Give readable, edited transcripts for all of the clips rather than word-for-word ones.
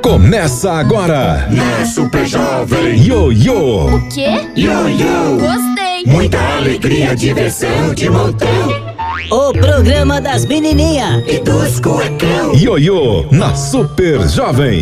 Começa agora na Super Jovem. Ioiô. O quê? Ioiô. Gostei. Muita alegria, diversão de montão. O programa das menininhas E dos cuecão. Ioiô na Super Jovem.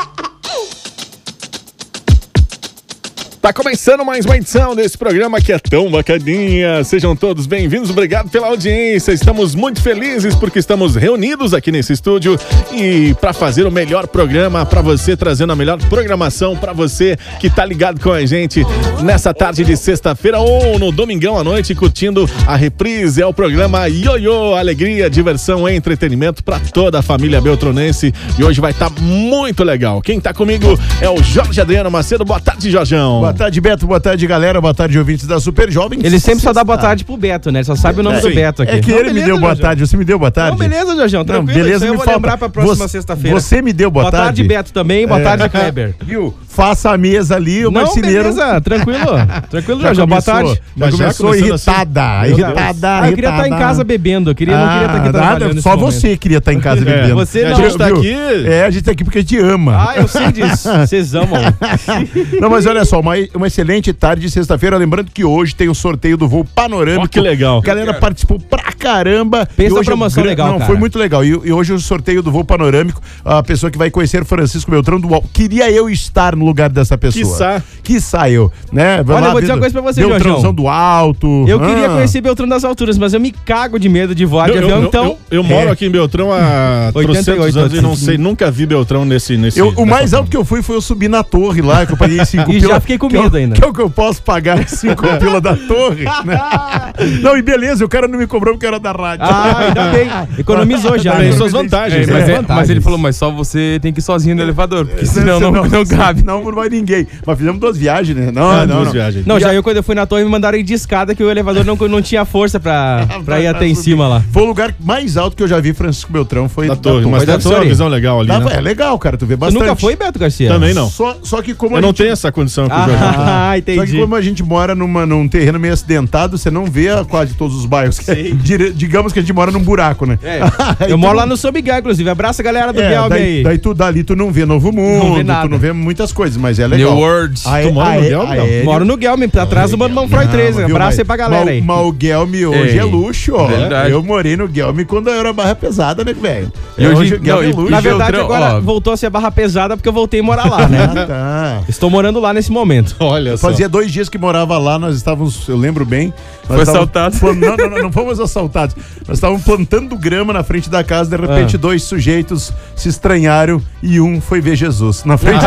Tá começando mais uma edição desse programa que é tão bacaninha. Sejam todos bem-vindos, obrigado pela audiência. Estamos muito felizes porque estamos reunidos aqui nesse estúdio e para fazer o melhor programa para você, trazendo a melhor programação para você que tá ligado com a gente nessa tarde de sexta-feira ou no domingão à noite, curtindo a reprise. É o programa Ioiô, alegria, diversão e entretenimento para toda a família beltronense. E hoje vai estar muito legal. Quem tá comigo é o Jorge Adriano Macedo. Boa tarde, Jorjão. Boa tarde, Beto. Boa tarde, galera. Boa tarde, ouvintes da Super Jovem. Ele sempre só dá boa tarde pro Beto, né? Ele só sabe o nome do Beto aqui. É que ele me deu boa tarde. Você me deu boa tarde? Não, beleza, Jorjão. Tranquilo. Beleza, eu vou lembrar pra próxima sexta-feira. Você me deu boa tarde? Boa tarde, Beto, também. Boa tarde, Kleber. Viu? Faça a mesa ali, o marceneiro. Beleza. Tranquilo. Tranquilo, Jorjão. Boa tarde. Já começou irritada. Assim. Eu queria estar em casa bebendo. Eu não queria estar aqui trabalhando. Só você queria estar em casa bebendo. Você não. A gente tá aqui. A gente tá aqui porque te ama. Ah, eu sei disso. Vocês amam. Não, mas olha só, uma excelente tarde de sexta-feira. Lembrando que hoje tem o sorteio do voo panorâmico. Oh, que legal. A galera participou pra caramba. Pensa a promoção legal, Não, cara. foi muito legal. E hoje o sorteio do voo panorâmico, a pessoa que vai conhecer Francisco Beltrão do UOL. Queria eu estar no lugar dessa pessoa. Quiçá eu, né? Olha, eu vou dizer uma coisa pra você, Jorjão. Beltrãozão do alto. Eu queria conhecer Beltrão das alturas, mas eu me cago de medo de voar de avião, então... Eu moro aqui em Beltrão há 88 anos e não sei, nunca vi Beltrão nesse o mais alto que eu fui foi eu subir na torre lá, que eu paguei 5 E pila. já fiquei com medo ainda. Que é o que eu posso pagar 5 pila da torre, né? Não, e beleza, o cara não me cobrou porque era da rádio. Ah, ainda bem. Economizou já. Tem né? suas vantagens. Mas ele falou, mas só você tem que ir sozinho no elevador, porque senão não cabe. Não vai ninguém. Mas fizemos 2 viagens, né? Duas viagens. Não, já quando eu fui na torre me mandaram ir de escada que o elevador não tinha força pra ir até em cima lá. Foi o lugar mais alto que eu já vi Francisco Beltrão, foi Da torre, mas deve ser uma visão legal ali, né? É legal, cara, tu vê Tu bastante. nunca foi, Beto Garcia? Também não. Só que como Eu não tenho essa condição com o Jorge. Ah, entendi. Só que como a gente mora num terreno meio acidentado, você não vê quase todos os bairros. Digamos que a gente mora num buraco, né? Eu moro lá no Sobiguel, inclusive. Abraça a galera do Guelme aí. Daí dali tu não vê Novo Mundo, tu não vê muitas coisas, mas é legal. New World. Tu mora no Guelme? Moro no Guelme, atrás do Mano Manfroy 13. Abraça aí pra galera aí. Mas o Guelme hoje é luxo, ó. Verdade. Eu morei no Guelme quando eu era barra pesada, né, velho? E hoje o Guelme é luxo. Na verdade, Beltrão, agora ó. voltou a ser barra pesada porque eu voltei a morar lá, né? Tá. Estou morando lá nesse momento. Olha só. Fazia 2 dias que morava lá, nós estávamos, eu lembro bem. Foi assaltado. Não fomos assaltados. Nós estávamos plantando grama na frente da casa, de repente 2 sujeitos se estranharam e um foi ver Jesus na frente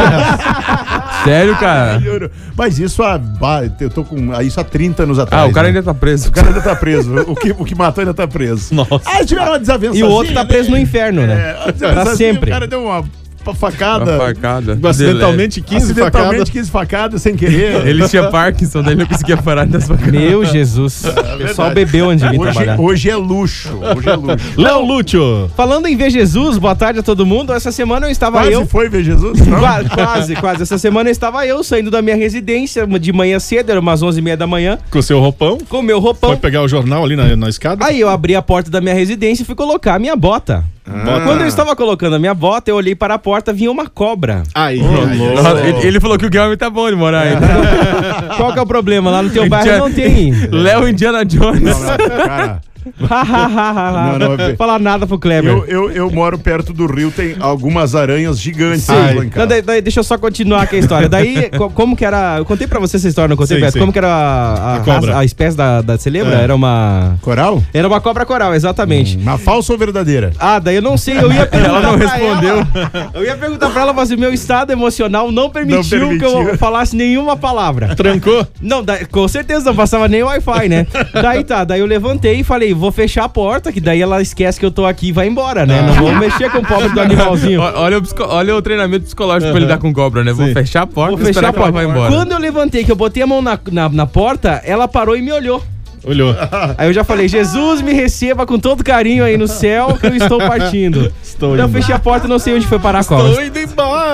da Sério, cara? Mas isso eu tô com isso há 30 anos atrás. O cara né? ainda tá preso. O cara ainda tá preso. O que matou ainda tá preso. Nossa. Aí tiveram uma desavença. E o outro tá preso no inferno, né? Pra sempre. O cara deu uma facada. Uma facada. Acidentalmente 15 facadas. 15 facadas sem querer. Ele tinha Parkinson, daí ele não conseguia parar das facadas. Meu Jesus. O pessoal bebeu antes de vir trabalhar. Hoje é luxo. Léo Lúcio. Falando em ver Jesus, boa tarde a todo mundo. Essa semana eu estava Quase foi ver Jesus? Não? Quase. Essa semana estava eu saindo da minha residência de manhã cedo, era umas 11h30 da manhã, Com seu roupão. com o meu roupão. Foi pegar o jornal ali na escada. Aí eu abri a porta da minha residência e fui colocar a minha bota. Quando eu estava colocando a minha bota, eu olhei para a porta, vinha uma cobra. Aí. Ele falou que o Guilherme tá bom de morar aí. Qual que é o problema? Lá no teu bairro não tem. Léo Indiana Jones. Cara, Não falar nada pro Kleber. eu moro perto do rio, tem algumas aranhas gigantes lá em Então, casa. daí, deixa eu só continuar aqui a história. Daí, como que era... Eu contei pra você essa história, não contei, Sim, Beto? sim. Como que era A cobra. a espécie você lembra? Era uma... Coral? Era uma cobra coral, exatamente. Uma falsa ou verdadeira? Daí eu não sei, eu ia perguntar Ela não pra respondeu. ela. Eu ia perguntar pra ela, mas o meu estado emocional não permitiu que eu falasse nenhuma palavra. Trancou? Não, com certeza não passava nem Wi-Fi, né? Daí eu levantei e falei, vou fechar a porta, que daí ela esquece que eu tô aqui e vai embora, né? Não vou mexer com o pobre do animalzinho. Olha o treinamento psicológico pra lidar com cobra, né? Vou fechar a porta e esperar que ela vá embora. Quando eu levantei, que eu botei a mão na porta, ela parou e me olhou. Olhou. Aí eu já falei, Jesus me receba com todo carinho aí no céu, que eu estou partindo. Então eu fechei a porta e não sei onde foi parar a cobra. Estou indo embora.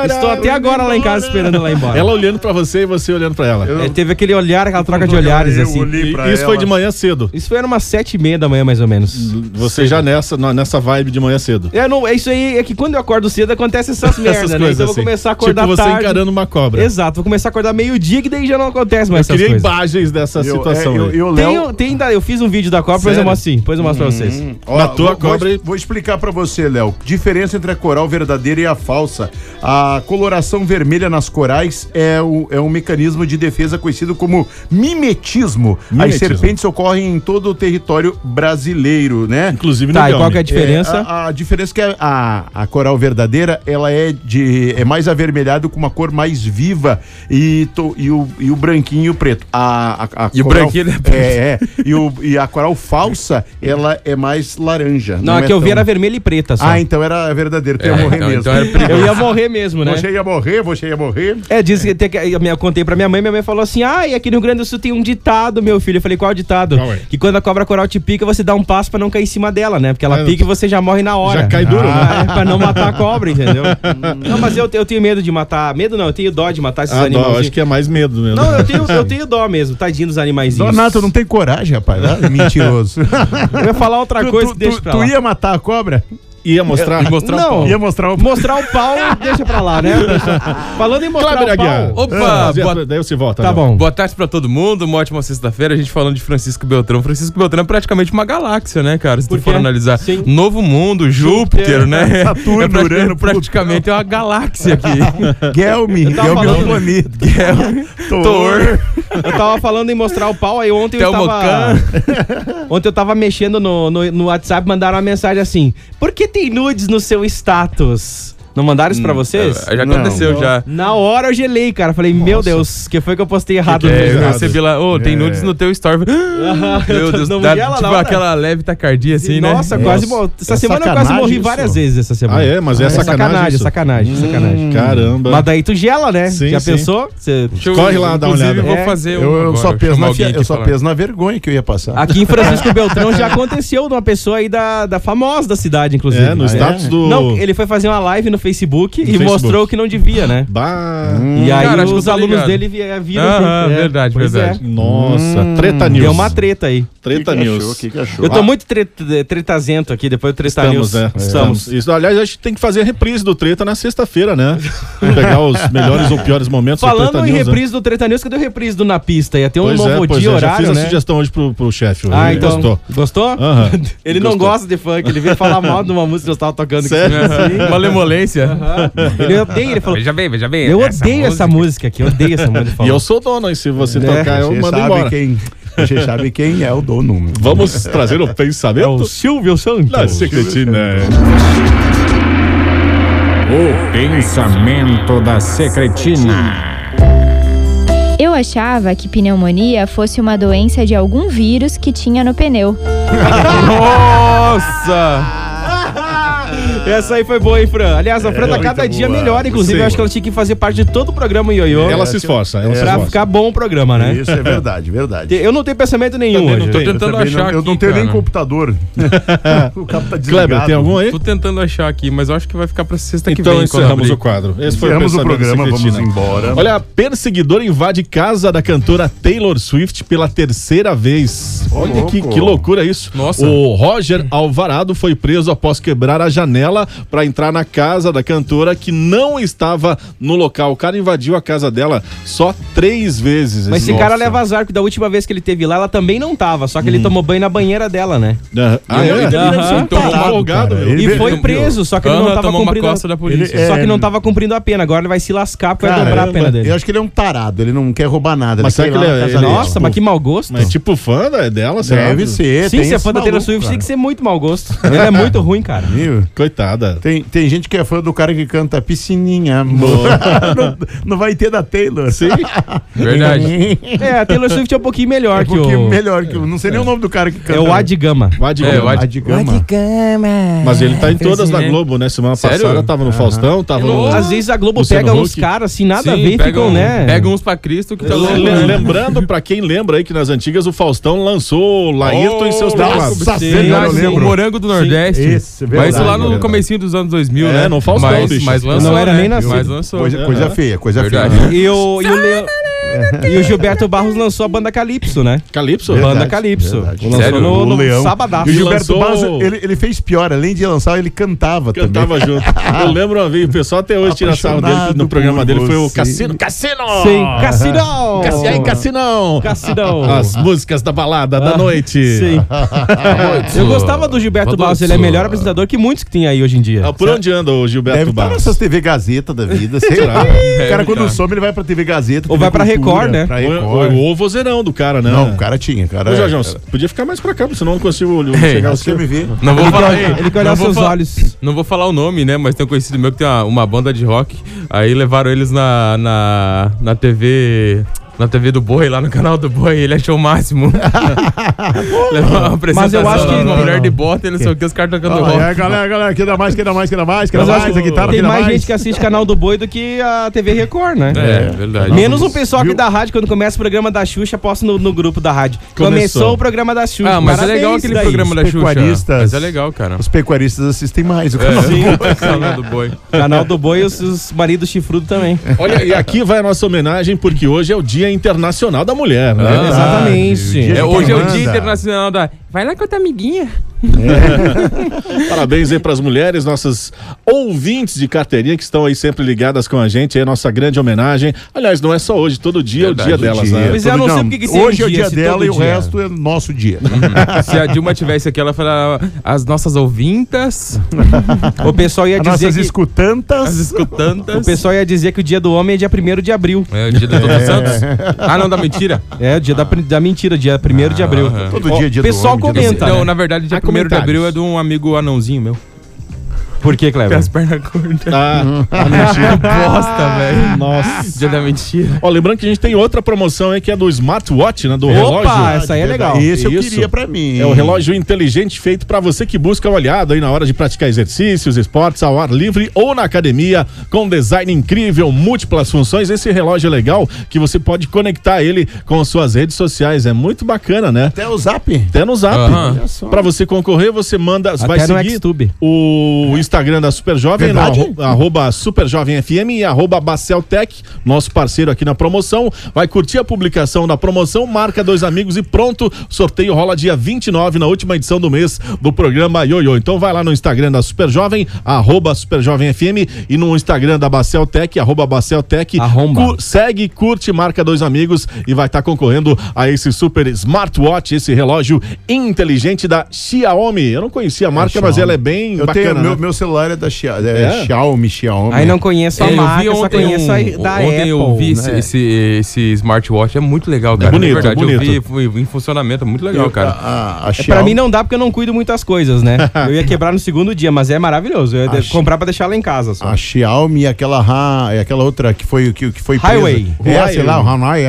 Estou até agora lá em casa esperando ela ir embora. Ela olhando pra você e você olhando pra ela. Teve aquele olhar, aquela troca de olhares, assim. Isso foi de manhã cedo. Isso foi umas 7h30 da manhã, mais ou menos. Você já nessa vibe de manhã cedo. É isso aí, é que quando eu acordo cedo acontece essas merdas, né? Então eu vou assim. começar a acordar tipo tarde. você encarando uma cobra. Exato, vou começar a acordar meio-dia, que daí já não acontece mais essas queria coisas. imagens dessa situação aí. Eu fiz um vídeo da cobra, depois eu mostro pra vocês. Matou a cobra e... Vou explicar pra você, Léo. Diferença entre a coral verdadeira e a falsa. A coloração vermelha nas corais é um mecanismo de defesa conhecido como mimetismo. As serpentes ocorrem em todo o território brasileiro, né? Inclusive no Tá, e qual que é a diferença? A diferença é que a coral verdadeira, ela é mais avermelhada com uma cor mais viva e o branquinho e o preto. E o branquinho é preto. E a coral falsa, ela é mais laranja. Não, a que eu vi era vermelha e preta só. Então era verdadeiro, tu ia morrer mesmo. Então era perigoso. Eu ia morrer mesmo, né? Você ia morrer. Diz que eu contei pra minha mãe falou assim: e aqui no Rio Grande do Sul tem um ditado, meu filho. Eu falei, qual ditado? Qual é? Que quando a cobra coral te pica, você dá um passo pra não cair em cima dela, né? Porque ela pica e você já morre na hora. Já cai duro, né? Pra não matar a cobra, entendeu? Não, mas eu tenho medo de matar. Medo não, eu tenho dó de matar esses animais. Acho que é mais medo mesmo. Não, eu tenho dó mesmo, tadinho dos animaizinhos. Donato, não tem coragem, rapaz. Mentiroso. Eu ia falar outra coisa, deixa pra lá. Tu ia matar a cobra? Ia mostrar? Não, ia mostrar o pau, deixa pra lá, né? Falando em mostrar Kleber o pau. Aguiar. Opa, daí você volta. Tá bom. Boa tarde pra todo mundo, uma ótima sexta-feira. A gente falando de Francisco Beltrão. Francisco Beltrão é praticamente uma galáxia, né, cara? Se tu for analisar. Sim. Novo Mundo, Júpiter, né? Saturno, Urano, praticamente é uma galáxia aqui. Gelmi é o planeta. Thor. Eu tava falando em mostrar o pau, aí ontem eu tava mexendo no WhatsApp, mandaram uma mensagem assim: por que tem nudes no seu status? Não mandaram isso pra vocês? Já aconteceu, já. Na hora eu gelei, cara. Falei, meu Deus, que foi que eu postei errado? Eu recebi lá, tem nudes no teu story. Meu Deus, não dá, gela, tipo não, aquela leve tacardia assim, Nossa, né? quase essa semana eu quase morri isso. várias vezes essa semana. Mas é sacanagem. Sacanagem. Caramba. Mas daí tu gela, né? Sim, Já sim. pensou? Você... Corre lá, dá uma olhada. Vou fazer Eu só peso peso na vergonha que eu ia passar. Aqui em Francisco Beltrão já aconteceu de uma pessoa aí da famosa da cidade, inclusive. No status do... Não, ele foi fazer uma live no Facebook e mostrou que não devia, né? E aí Cara, acho que eu os tô alunos ligado. dele viram. Verdade. Nossa, treta news. Deu uma treta aí. Treta news. O que achou? Eu tô muito tretazento aqui, depois do Treta News. Estamos. Isso, aliás, a gente tem que fazer a reprise do Treta na sexta-feira, né? Pegar os melhores ou piores momentos do Falando Treta em News, reprise do Treta News, cadê o reprise do Na Pista? Ia ter um novo dia, já horário, fiz a né? sugestão hoje pro chefe. Então, Gostou? Gostou? Aham. Ele não Gostou. gosta de funk, ele veio falar mal de uma música que eu estava tocando. Sério? Malemolência. Ele odeia, ele falou. Veja bem. Eu odeio essa música aqui, eu odeio essa música. E eu sou dono, e se você tocar, eu mando embora. Você sabe quem é o dono. Vamos trazer o pensamento Silvio Santos. da secretina. O pensamento da secretina. Eu achava que pneumonia fosse uma doença de algum vírus que tinha no pneu. Nossa! Essa aí foi boa, hein, Fran? Aliás, a Fran tá cada dia melhor, inclusive. Sim. Eu acho que ela tinha que fazer parte de todo o programa Ioiô. Ela se esforça. Pra ficar bom o programa, né? Isso é verdade. Eu não tenho pensamento nenhum Também hoje. não Tô tenho. tentando Também achar eu aqui, não tenho nem cara. computador. O cabo tá desligado. Kleber, tem algum aí? Tô tentando achar aqui, mas eu acho que vai ficar pra sexta que Então vem. quando encerramos abrir. o quadro. Esse foi Encerramos o pensamento da programa, vamos secretina. embora. Olha, perseguidor invade casa da cantora Taylor Swift pela terceira vez. Olha que loucura isso. Nossa. O Roger Alvarado foi preso após quebrar a janela para entrar na casa da cantora que não estava no local. O cara invadiu a casa dela só 3 vezes. Mas esse cara leva azar, porque da última vez que ele teve lá, ela também não tava. Só que ele tomou banho na banheira dela, né? Tomou uma folgado, cara. meu. E foi preso, só que ele não tava tomou uma cumprindo. costa da polícia. Ele- Só que não tava cumprindo a pena. Agora ele vai se lascar porque vai Caramba, dobrar a pena dele. Eu acho que ele é um tarado, ele não quer roubar nada. Mas será quer ir que lá ele na é- casa dela. Nossa, mas que mau gosto. Mas tipo fã dela, será? Deve ser. Sim, tem se é esse fã da Taylor maluco, Swift, cara. tem que ser muito mau gosto. Ele é muito ruim, cara. Viu? Coitada. Tem gente que é fã do cara que canta Piscininha, amor. não vai ter da Taylor. Sim. Verdade. É, a Taylor Swift é um pouquinho melhor Um que pouquinho o... melhor que o... Não sei nem o nome do cara que canta. É o Adgama. Vadigama. Adgama. Mas ele tá em todas na Globo, né? Semana Sério? passada tava no Faustão, tava no... Às vezes a Globo Luciano pega uns Huck. caras assim, nada a Sim, ver e ficam, né? Pega uns pra Cristo que tá louco. Lembrando, pra quem lembra aí que nas antigas o Faustão lançou o Laírton e seus teclados. Nossa Sim, senhora, eu O lembro. Morango do Nordeste. Isso, Mas isso lá verdade, no comecinho dos anos 2000, né? no Faustão, bicho. Mas lançou, não era nem nascido. Mas lançou. Coisa feia, coisa Verdade. feia. E o Gilberto Barros lançou a banda Calypso, né? Calypso? Banda Calypso. Lançou Sério? no Leão. Sabadaço. E o Gilberto lançou- Barros, ele fez pior, além de lançar, ele cantava também. Cantava junto. Eu lembro uma vez, o pessoal até hoje tira sarro dele, que no programa por dele foi o você. Cassino. Sim, Cassinão! E aí, Cassinão? Cassinão! As músicas da balada da noite. Sim. Eu gostava do Gilberto Barros, ele é melhor apresentador que muitos que tem aí hoje em dia. Ah, por onde anda o Gilberto Deve estar Barros? nessas TV Gazeta da vida, sei lá. O cara quando some, ele vai pra TV Gazeta. Ou TV vai pra Cultura, Record, né? Pra O Record. vozeirão do cara, né? Não, o cara tinha, cara. Ô, Jorjão, podia ficar mais pra cá, senão eu não consigo chegar ao Você seu. me vê. Não vou falar. Ele quer olhar não vou seus falar- olhos. Não vou falar o nome, né? Mas tem um conhecido meu que tem uma banda de rock. Aí levaram eles na TV. Na TV do Boi, lá no canal do Boi, ele achou o máximo. Levou uma apresentação, Mas eu acho que uma mulher de bota e não sei o que, os caras tocando rock. Galera, queda mais, Mas eu acho que a guitarra, tem queda mais gente que assiste canal do Boi do que a TV Record, né? É, verdade. Menos o pessoal aqui da rádio, quando começa o programa da Xuxa, posta no grupo da rádio. Começou o programa da Xuxa. Ah, mas é Parabéns legal aquele daí. programa da Xuxa. pecuaristas. Mas é legal, cara. Os pecuaristas assistem mais o canal. Canal do Boi. Canal do Boi e os maridos chifrudos também. Olha, e aqui vai a nossa homenagem, porque hoje é o Dia Internacional da Mulher, né? Exatamente. Hoje é o Manda. Dia Internacional da... Vai lá com a tua amiguinha. Parabéns aí pras mulheres, nossas ouvintes de carteirinha que estão aí sempre ligadas com a gente, é a nossa grande homenagem. Aliás, não é só hoje, todo dia Verdade, é o dia delas, né? Pois é, eu não sei porque que tem Hoje é o dia, dia se dela todo e o dia. resto é nosso dia. Se a Dilma tivesse aqui, ela falaria as nossas ouvintas, O pessoal ia As dizer nossas que... escutantas. as escutantas. O pessoal ia dizer que o dia do homem é dia 1º de abril. É o dia do Todos Santos? Ah, não, da mentira. É, o dia da mentira, dia 1º de abril. Todo Ó, dia é dia do pessoal homem, dia do comenta, Não, né? na verdade, dia 1º de comentários. abril é de um amigo anãozinho meu. Por que, Tem Cleber? as pernas curtas. Mentira. Bosta, velho. Nossa. Dia da mentira. Ó, lembrando que a gente tem outra promoção aí que é do smartwatch, né? Do relógio. Opa, essa aí é legal. Esse eu Isso. queria pra mim. É o relógio inteligente feito para você que busca uma olhada aí na hora de praticar exercícios, esportes ao ar livre ou na academia, com design incrível, múltiplas funções. Esse relógio é legal que você pode conectar ele com suas redes sociais. É muito bacana, né? Até o Zap. Até no Zap. Aham. Pra você concorrer, você manda, vai Até no seguir Xtube. o Instagram da Super Jovem, Verdade? @, Super Jovem FM e @Baceltec, nosso parceiro aqui na promoção. Vai curtir a publicação da promoção, marca 2 amigos e pronto. Sorteio rola dia 29, na última edição do mês do programa Ioiô. Então vai lá no Instagram da Super Jovem, @Super Jovem FM e no Instagram da Baceltec, @Baceltec. Arromba. Segue, curte, marca 2 amigos e vai estar concorrendo a esse super smartwatch, esse relógio inteligente da Xiaomi. Eu não conhecia a marca, mas Xiaomi. ela é bem Eu bacana. tenho, né? meu celular é da Xiaomi. É? Xiaomi. Aí não conheço a Eu marca, vi só ontem conheço a da ontem Apple. eu vi né? esse smartwatch, é muito legal, cara. bonito, De verdade, bonito. eu vi foi em funcionamento, é muito legal, cara. A É, Xiaomi, pra mim não dá porque eu não cuido muitas coisas, né? Eu ia quebrar no segundo dia, mas é maravilhoso. Eu ia comprar pra deixar lá em casa só. A Xiaomi e aquela outra que foi presa. Highway. É, sei lá, o Hanoi.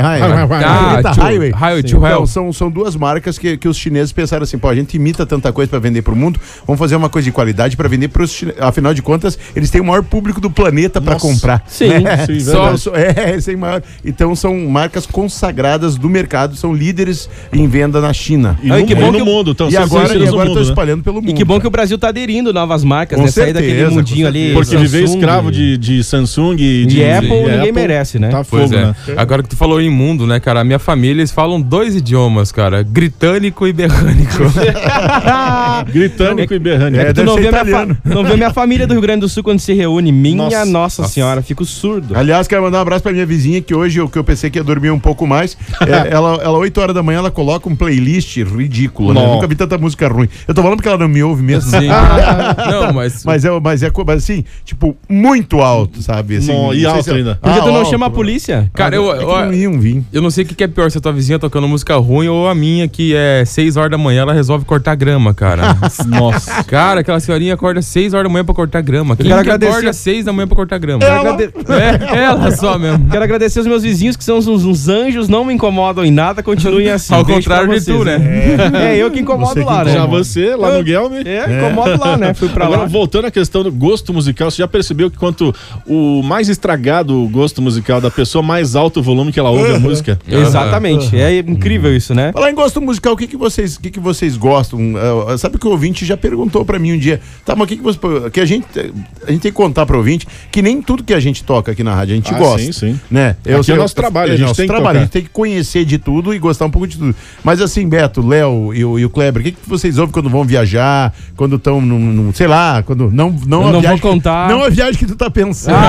Highway. Então, são duas marcas que os chineses pensaram assim, pô, a gente imita tanta coisa pra vender pro mundo, vamos fazer uma coisa de qualidade pra vender pros chineses. Afinal de contas, eles têm o maior público do planeta pra Nossa. comprar. Sim, sim, Eles têm maior. Então são marcas consagradas do mercado, são líderes em venda na China. E Ai, no, que bom e no que- mundo. Então, E agora estão estão espalhando pelo mundo. E que bom que o Brasil tá aderindo novas marcas, Com né? Sair daquele certeza, mundinho com ali. certeza. Porque viver Samsung, escravo de Samsung e de Apple, ninguém Apple, merece, né? Tá Pois fogo, é. né? Agora que tu falou em mundo, né, cara? A minha família, eles falam 2 idiomas, cara. Britânico e berrânico. Gritânico e berrânico. É, Tu deve não ser vê, italiano. não vê minha família do Rio Grande do Sul quando se reúne. Minha Nossa. Senhora, fico surdo. Aliás, quero mandar um abraço pra minha vizinha, que hoje eu pensei que ia dormir um pouco mais. Ela 8 horas da manhã, ela coloca um playlist ridículo, né? Eu nunca vi tanta música ruim. Eu tô falando porque ela não me ouve mesmo. Sim. Não, mas... Mas assim, tipo, muito alto, sabe? Assim, Não, e sei alto se- ainda. Por que tu não alto. chama a polícia? Cara, É que não iam vir. eu não sei o que é pior, se a tua vizinha tocando música ruim ou a minha, que é 6 horas da manhã, ela resolve cortar grama, cara. Nossa. Cara, aquela senhorinha acorda 6 horas da manhã pra cortar grama. Quem quero que agradecer- acorda 6 da manhã pra cortar grama? Ela? Ela só mesmo. Quero agradecer os meus vizinhos, que são uns anjos, não me incomodam em nada, continuem assim. Ao Beijo contrário pra de tu, vocês, né? É eu que incomodo Você que lá, né? Já você, lá no Guilherme. Incomodo lá, né? Fui pra Agora, lá. voltando à questão do gosto musical, você já percebeu que quanto o mais estragado o gosto musical da pessoa, mais alto o volume que ela ouve a música? Exatamente. É incrível isso, né? Falar em gosto musical, o que vocês gostam? Sabe que o ouvinte já perguntou pra mim um dia, tá, mas o que você... que a gente tem que contar pro ouvinte que nem tudo que a gente toca aqui na rádio a gente gosta. Sim. Né? Aqui é o nosso trabalho, a gente tem que tocar. A gente tem que conhecer de tudo e gostar um pouco de tudo. Mas assim, Beto, Léo e o Kleber, o que vocês ouvem quando vão viajar, quando estão sei lá, quando não vou contar. Não a viagem que tu tá pensando. Bom.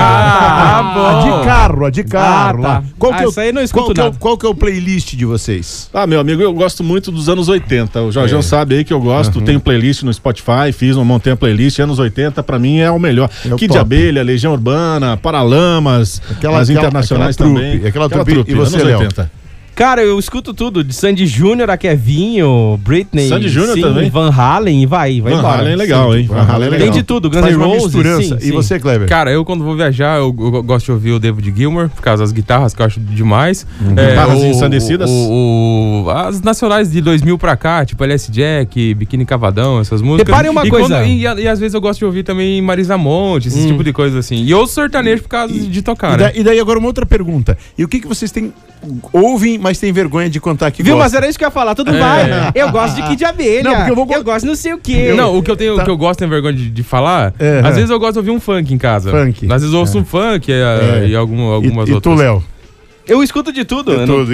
A de carro lá. Isso aí não escuto nada. Qual que é o playlist de vocês? Meu amigo, eu gosto muito dos anos 80. O Jorjão sabe aí que eu gosto. Tenho playlist no Spotify, montei a playlist. Anos 80, pra mim, é o melhor. Kid de Abelha, Legião Urbana, Paralamas, as internacionais também. Aquela trupe. E você, Léo? Cara, eu escuto tudo, de Sandy Júnior a Kevinho, Britney, Sandy Júnior também. Van Halen, e vai embora. Van Halen é legal, hein? Van Halen é legal. Tem de tudo, Guns N' Roses. E você, Kleber? Cara, eu quando vou viajar, eu gosto de ouvir o David Gilmour, por causa das guitarras, que eu acho demais. Guitarras ensandecidas? As nacionais de 2000 pra cá, tipo LS Jack, Biquíni Cavadão, essas músicas. Reparem uma coisa. E às vezes eu gosto de ouvir também Marisa Monte, esse tipo de coisa assim. E ouço sertanejo por causa de tocar, né? E daí agora uma outra pergunta. E o que vocês ouvem, mas tem vergonha de contar que Viu, gosta? mas era isso que eu ia falar, tudo vai. Eu gosto de Kid de Abelha. Não, porque eu gosto não sei o quê. Não, o que eu gosto, tenho vergonha de falar, às vezes eu gosto de ouvir um funk em casa. Às vezes eu ouço um funk e algumas outras. E tu, Léo? Eu escuto de tudo.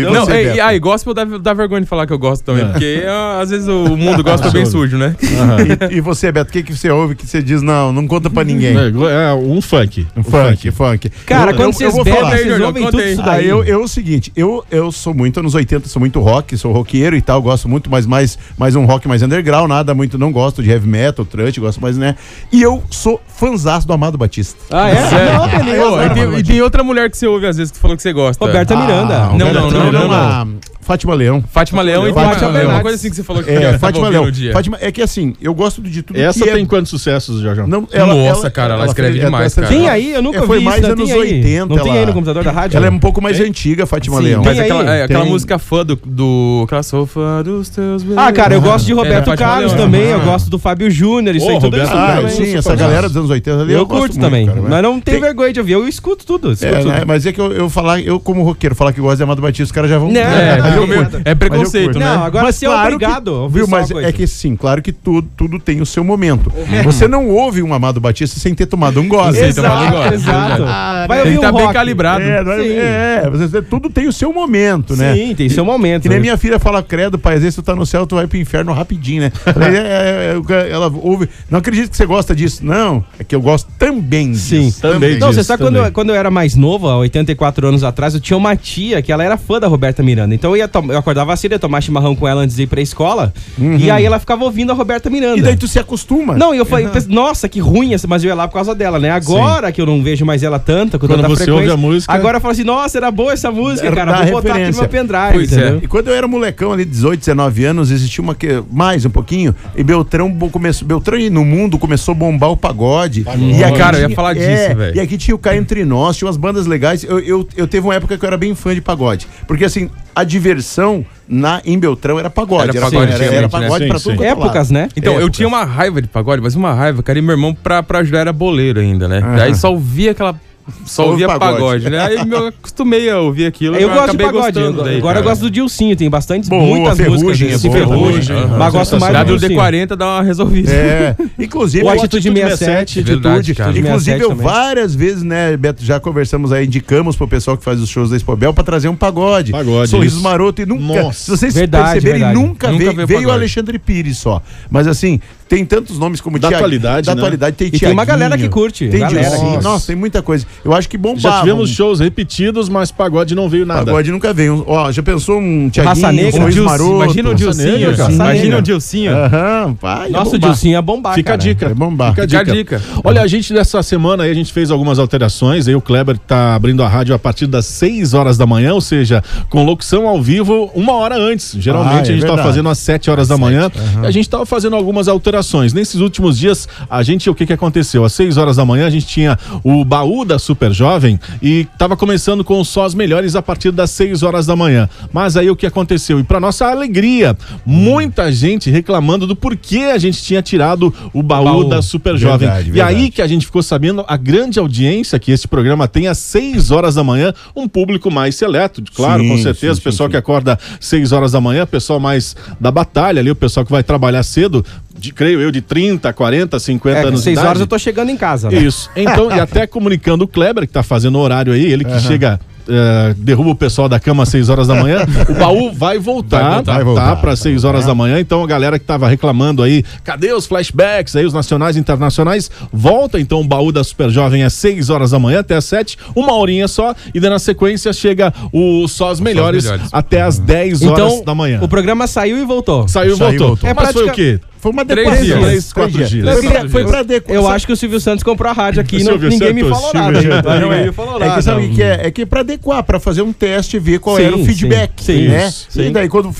E gospel dá vergonha de falar que eu gosto também, porque às vezes o mundo gospel é bem sujo, né? E você, Beto, o que você ouve que você diz, não conta pra ninguém? Um funk. Funk. Cara, quando vocês bebem, vocês ouvem tudo isso daí. É o seguinte, eu sou muito anos 80, sou muito rock, sou roqueiro e tal, gosto muito, mas mais um rock mais underground, nada muito, não gosto de heavy metal, thrash, gosto mais, né? E eu sou fãzaço do Amado Batista. Não, beleza. E tem outra mulher que você ouve às vezes que falou que você gosta. Roberta Miranda. Não. Fátima Leão. Fátima Leão e uma coisa assim que você falou que Fátima Leão. É que assim, eu gosto de tudo. Essa tem quantos sucessos, Jorjão? Nossa, cara, ela escreve demais, cara. Tem aí, eu nunca vi. Foi mais anos 80. Não tem aí no computador da rádio? Ela é um pouco mais antiga, Fátima Leão. Mas aquela música fã aquela sou fã dos teus beijos. Cara, eu gosto de Roberto Carlos também, eu gosto do Fábio Júnior, isso aí tudo isso. Sim, essa galera dos anos 80 ali eu curto também. Mas não tem vergonha de ouvir, eu escuto tudo. Mas é que eu como roqueiro, falar que gosto de Amado Batista, os caras já vão... É preconceito, né? Não, agora você é obrigado. Viu, mas é que sim, claro que tudo tem o seu momento. Você não ouve um Amado Batista sem ter tomado um gole. Exato. Vai ouvir um rock. Bem calibrado. Tudo tem o seu momento, né? Sim, tem seu momento. Que nem minha filha fala, credo, pai, às vezes tu tá no céu, tu vai pro inferno rapidinho, né? Ela ouve, não acredito que você gosta disso. Não, é que eu gosto também disso. Sim, também. Não, você sabe quando eu era mais novo, há 84 anos atrás, eu tinha uma tia que ela era fã da Roberta Miranda. Então eu acordava assim, ia tomar chimarrão com ela antes de ir pra escola. E aí ela ficava ouvindo a Roberta Miranda. E daí tu se acostuma. Não, e eu falei, nossa, que ruim essa, mas eu ia lá por causa dela, né? Agora que eu não vejo mais ela tanta, com tanta você ouve a música. Agora eu falo assim, nossa, era boa essa música, cara. Vou botar aqui no meu pendrive, entendeu? E quando eu era molecão ali, 18, 19 anos, existia mais um pouquinho, e Beltrão no mundo começou a bombar o pagode. E aqui, cara, eu ia falar disso, velho. E aqui tinha o Cá Entre Nós, tinha umas bandas legais. Eu teve uma época que eu era bem fã de pagode. Porque assim, a diversão em Beltrão era pagode. Era pagode pra tudo. Épocas, né? Então, eu tinha uma raiva de pagode, mas uma raiva, cara, e meu irmão pra ajudar era boleiro ainda, né? Daí só ouvia aquela... Só ouvia pagode, né? Aí eu acostumei a ouvir aquilo. Eu gosto de pagode. Agora eu gosto do Dilcinho, tem muitas músicas. Ferrugem. Mas gosto mais do D40 dá uma resolvida. Inclusive o Atitude 67. Inclusive eu várias vezes, né, Beto, já conversamos aí, indicamos pro pessoal que faz os shows da Expobel pra trazer um pagode. Sorriso Maroto e nunca, se vocês perceberem, nunca veio o Alexandre Pires só. Mas assim, tem tantos nomes como da atualidade, tem Tiaguinho. Tem uma galera que curte. Tem Nossa, tem muita coisa. Eu acho que bombava. Já tivemos shows repetidos, mas pagode não veio nada. Pagode nunca veio. Já pensou um Tiaguinho, um Sorriso Maroto? Imagina o Dilcinho. Imagina o Dilcinho. Nossa, o Dilcinho ia bombar, Fica a dica. Bombar. Fica a dica. Olha, a gente dessa semana aí, a gente fez algumas alterações. Aí o Kleber tá abrindo a rádio a partir das 6 horas da manhã, ou seja, com locução ao vivo 1 hora antes. Geralmente a gente tava fazendo às 7 horas da manhã. E a gente tava fazendo algumas alterações. Nesses últimos dias, o que aconteceu? Às 6 horas da manhã, a gente tinha o baú da Super Jovem e tava começando com só as melhores a partir das 6 horas da manhã. Mas aí o que aconteceu? E para nossa alegria, muita gente reclamando do porquê a gente tinha tirado o baú da Super Jovem. E aí que a gente ficou sabendo a grande audiência que este programa tem às 6 horas da manhã, um público mais seleto, claro, com certeza, o pessoal que acorda 6 horas da manhã, pessoal mais da batalha ali, o pessoal que vai trabalhar cedo, creio eu, de 30, 40, 50 anos de 6 idade. horas eu tô chegando em casa, né? Isso. Então, e até comunicando o Kleber, que tá fazendo o horário aí, ele que chega... derruba o pessoal da cama às 6 horas da manhã, o baú vai voltar para 6 horas da manhã. Então a galera que tava reclamando aí, cadê os flashbacks aí, os nacionais e internacionais, volta então o baú da Super Jovem às 6 horas da manhã até às 7, uma horinha só, e daí na sequência chega o Só as Melhores até às 10 horas da manhã. O programa saiu e voltou. Saiu e voltou. Mas foi o quê? Foi uma 3 dias, 4 dias. Foi pra adequar. Eu acho que o Silvio Santos comprou a rádio aqui e ninguém me falou nada. Ninguém me falou nada. É que sabe o que é? É que pra adequar, pra fazer um teste e ver qual era o feedback. Sim, né? sim. E daí quando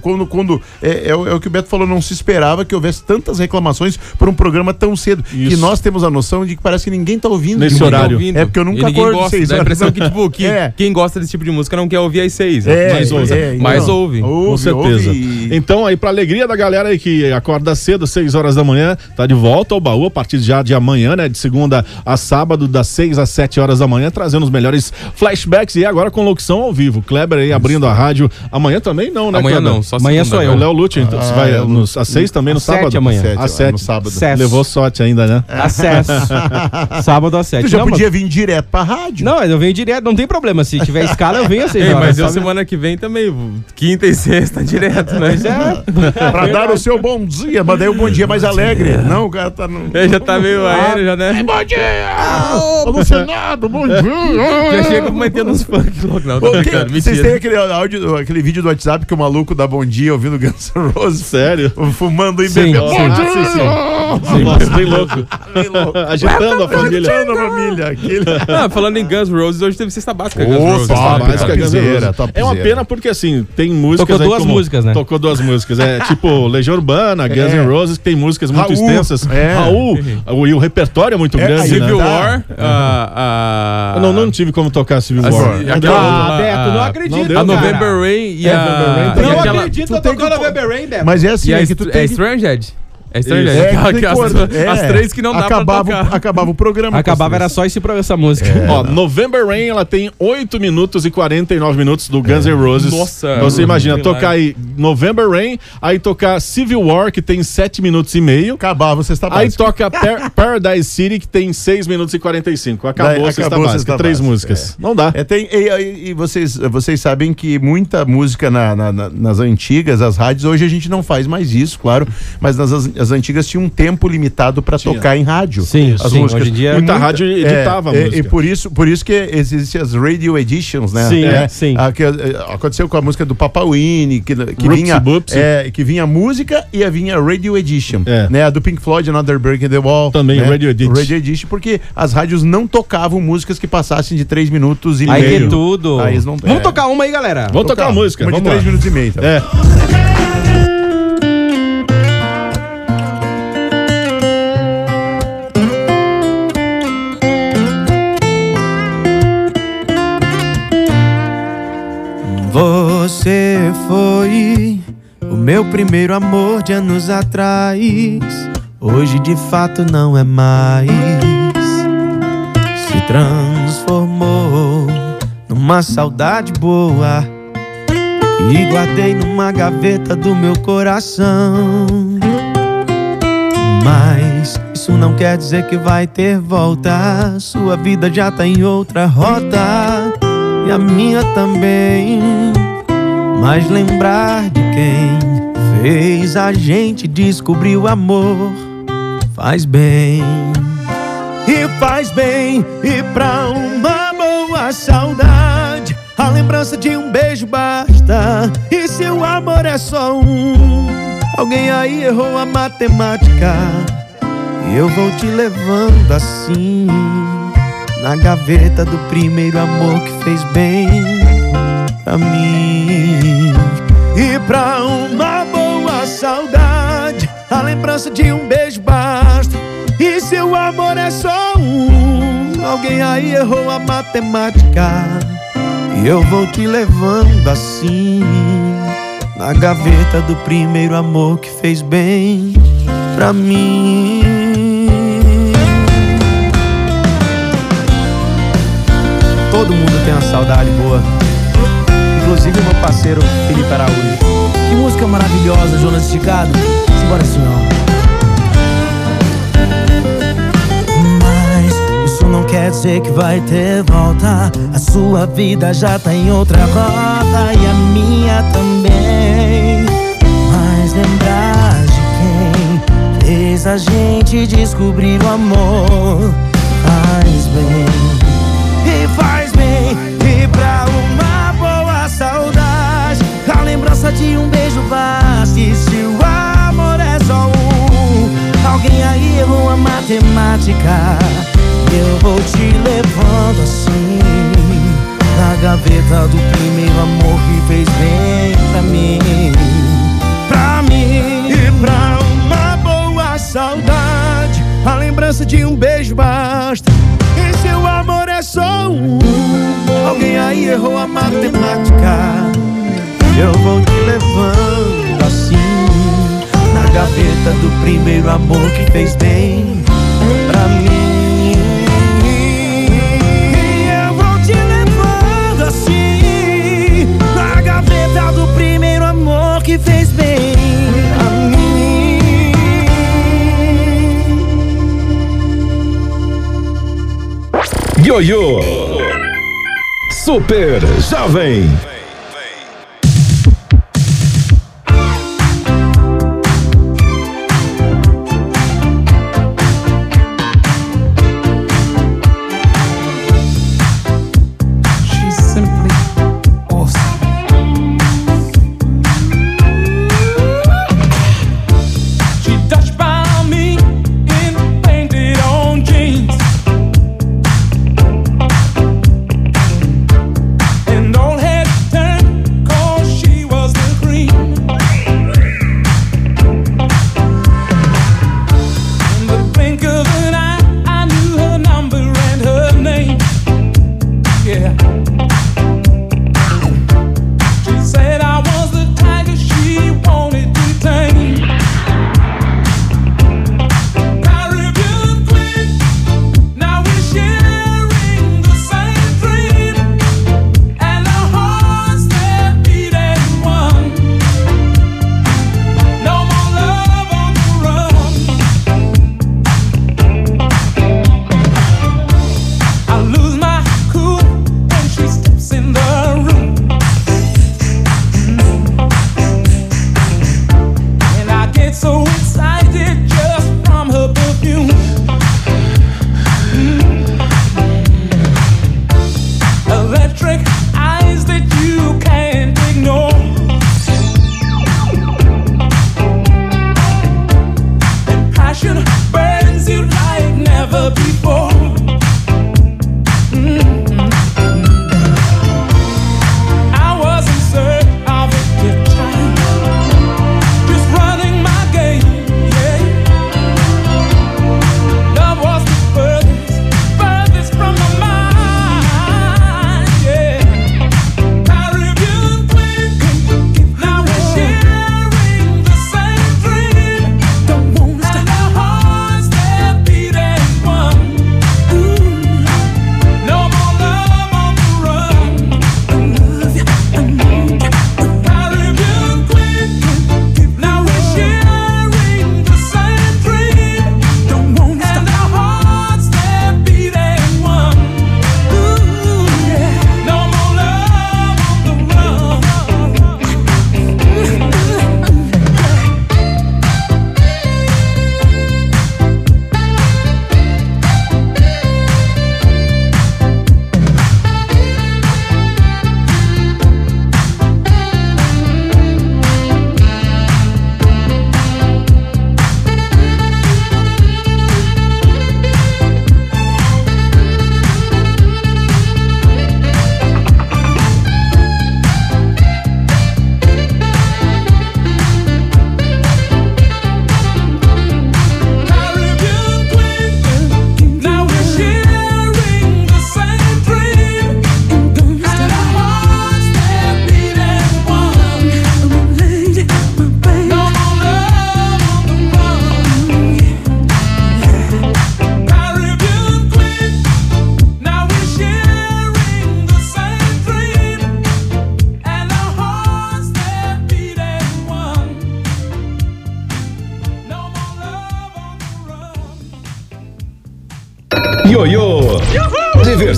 é o que o Beto falou, não se esperava que houvesse tantas reclamações por um programa tão cedo. Isso. Que nós temos a noção de que parece que ninguém tá ouvindo. Nesse horário. É porque eu nunca acordo 6 Dá a horas. impressão que, tipo, quem gosta desse tipo de música não quer ouvir às 6. Mas ouve. Com certeza. Então, aí, pra alegria da galera aí que acorda cedo, 6 horas da manhã, tá de volta ao baú a partir já de amanhã, né? De segunda a sábado, das 6 às 7 horas da manhã, trazendo os melhores flashbacks e agora com locução ao vivo. Kleber aí abrindo a rádio. Amanhã também não, né? Amanhã Kleber? não, só amanhã segunda, sou eu. O Léo Lute, então você vai às 6 também no sábado? Amanhã. Às 7. No sábado. Levou sorte ainda, né? Acesso. Sábado às 7. Tu já podia vir direto pra rádio. Não, eu venho direto, não tem problema. Se tiver escala, eu venho às 6 horas. Mas eu semana que vem também, quinta e sexta direto, né? Pra dar o seu bom dia, mas daí o bom dia mais alegre. Não, o cara tá no... Já tá meio aéreo, já, né? Bom dia! No Senado, bom dia! Já chega metendo uns funk logo, não. Tô brincando, Vocês mentira. têm aquele vídeo do WhatsApp que o maluco dá bom dia ouvindo Guns N' Roses? Sério? Fumando e Sim, bebendo. sim. Sim. Nossa, bem louco. Agitando a família. Agitando a família. Falando em Guns N' Roses, hoje teve Cesta Básica. Opa, Guns N' Roses. top, Básica, Guns N' Roses. topzera. É uma pena porque, assim, tem músicas... Tocou aí duas como- músicas, né? Tocou 2 músicas. É tipo Legião Urbana, Guns N' Roses, que tem músicas muito Raul, extensas. é. Raul, e o repertório é muito grande, né? Civil War. Eu não tive como tocar Civil War. Beto, não acredito, deu, A cara. November Rain e November Rain e Não aquela- acredito, tu eu tem tocou que- November Rain, Beto. Mas é assim, E a é que tu tem que... Stranged. É Stranged. Isso. As 3 que não dá pra tocar. Acabava o programa. Acabava, era só essa música. Ó, November Rain, ela tem 8 minutos e 49 minutos do Guns N' Roses. Nossa. Então você imagina, Sei tocar lá. aí November Rain, aí tocar Civil War, que tem 7 minutos e meio. Acabava, você está Aí toca Paradise City, que tem 6 minutos e 45. Acabou a Cesta Básica. 3 músicas. Não dá. E vocês sabem que muita música nas antigas, as rádios, hoje a gente não faz mais isso, claro, mas as antigas tinham um tempo limitado para tocar em rádio. Sim, as sim, músicas. hoje em dia Muita rádio editava a música. E por isso que existem as radio editions, né? Sim, sim. Aconteceu com a música do Papa Winnie, que Rootsy vinha Boopsy. que vinha a música e vinha a radio edition, É. né? A do Pink Floyd, Another Break in the Wall. Também, né? Radio Edition. Radio Edition, porque as rádios não tocavam músicas que passassem de 3 minutos e Aí meio. que tudo. Aí eles não- Vamos tocar uma aí, galera. Vamos tocar a música. Uma de Vamos 3 lá. minutos e meio. Então. É. Você foi o meu primeiro amor de anos atrás. Hoje de fato não é mais. Se transformou numa saudade boa que guardei numa gaveta do meu coração. Mas isso não quer dizer que vai ter volta. Sua vida já tá em outra rota e a minha também. Mas lembrar de quem fez a gente descobrir o amor faz bem. E faz bem, e pra uma boa saudade a lembrança de um beijo basta. E se o amor é só um, alguém aí errou a matemática. E eu vou te levando assim na gaveta do primeiro amor que fez bem pra mim. E pra uma boa saudade a lembrança de um beijo basta. E se o amor é só um, alguém aí errou a matemática. E eu vou te levando assim na gaveta do primeiro amor que fez bem pra mim. Todo mundo tem uma saudade boa, inclusive meu parceiro Felipe Araújo. Que música maravilhosa, Jonas Esticado. Simbora assim, ó. quer dizer que vai ter volta. A sua vida já tá em outra rota e a minha também. Mas lembrar de quem fez a gente descobrir o amor faz bem. E faz bem. E pra uma boa saudade, a lembrança de um beijo basta. E se o amor é só um, alguém aí errou a matemática. Eu vou te levando assim, na gaveta do primeiro amor que fez bem pra mim. Pra mim. E pra uma boa saudade, a lembrança de um beijo basta. E seu amor é só um, alguém aí errou a matemática. Eu vou te levando assim, na gaveta do primeiro amor que fez bem pra mim. Eu vou te levando assim, na gaveta do primeiro amor que fez bem pra mim. Ioiô Super Jovem. And don't hesitate.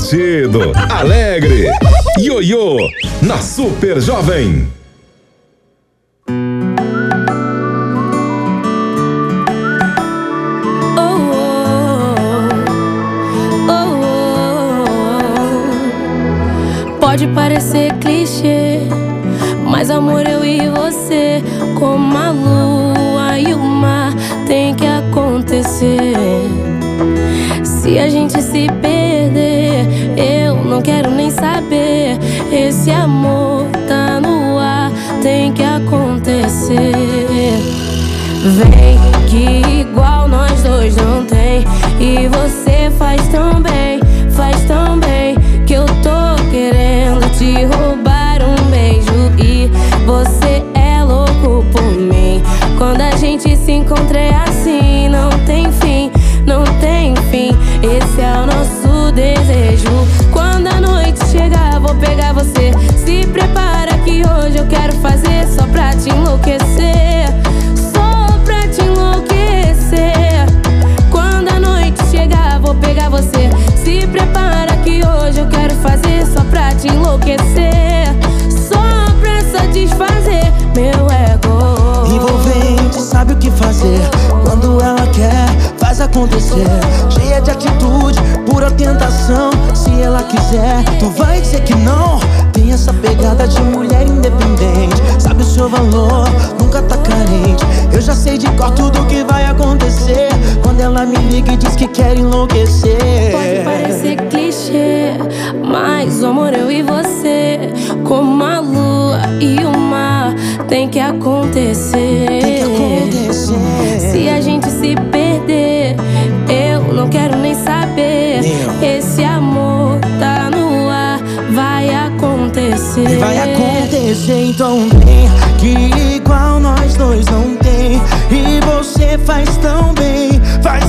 divertido, alegre. Ioiô, na Super Jovem. Pode parecer clichê, mas amor, eu e você, como a lua e o mar, tem que acontecer. Se a gente se perder, eu não quero nem saber. Esse amor tá no ar, tem que acontecer. Vem que igual nós dois não tem, e você faz tão bem, que eu tô querendo te roubar um beijo. E você é louco por mim. Quando a gente se encontra é assim, não tem fim, não tem fim. Esse é o nosso desejo. Quando a noite chegar, vou pegar você. Se prepara que hoje eu quero fazer só pra te enlouquecer, só pra te enlouquecer. Quando a noite chegar, vou pegar você. Se prepara que hoje eu quero fazer só pra te enlouquecer, só pra satisfazer meu ego. Envolvente, sabe o que fazer. Quando ela quer, faz acontecer. Cheia de atitude, pura tentação. Se ela quiser, tu vai dizer que não. Tem essa pegada de mulher independente. Sabe o seu valor, nunca tá carente. Eu já sei de cor tudo que vai acontecer quando ela me liga e diz que quer enlouquecer. Pode parecer clichê, mas o amor, eu e você, como a lua e o mar, tem que acontecer. Tem que acontecer. Se a gente se perder, eu não quero nem saber. Esse amor tá no ar, vai acontecer. E vai acontecer, então vem que igual nós dois não tem. E você faz tão bem,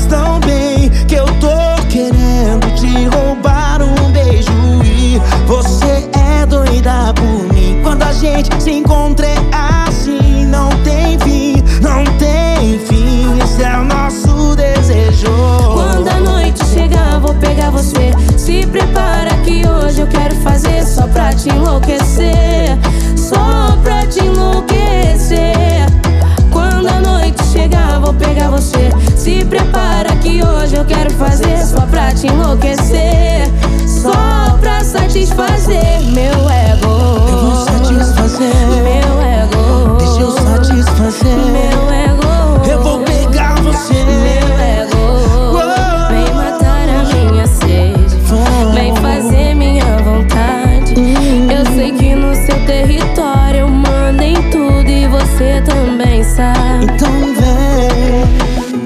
que eu tô querendo te roubar um beijo. E você é doida por mim. Quando a gente se encontra é assim, não tem fim, não tem fim. Esse é o nosso desejo. Quando a noite chegar, vou pegar você. Se prepara que hoje eu quero fazer só pra te enlouquecer, só pra te enlouquecer. Quando a noite chegar, vou pegar você. Se prepara que hoje eu quero fazer só pra te enlouquecer, só pra satisfazer meu ego. Eu vou satisfazer meu ego. Deixa eu satisfazer meu ego. Eu vou pegar você, meu ego. Vem matar a minha sede, vem fazer minha vontade. Eu sei que no seu território eu mando em tudo e você também sabe. Então vem.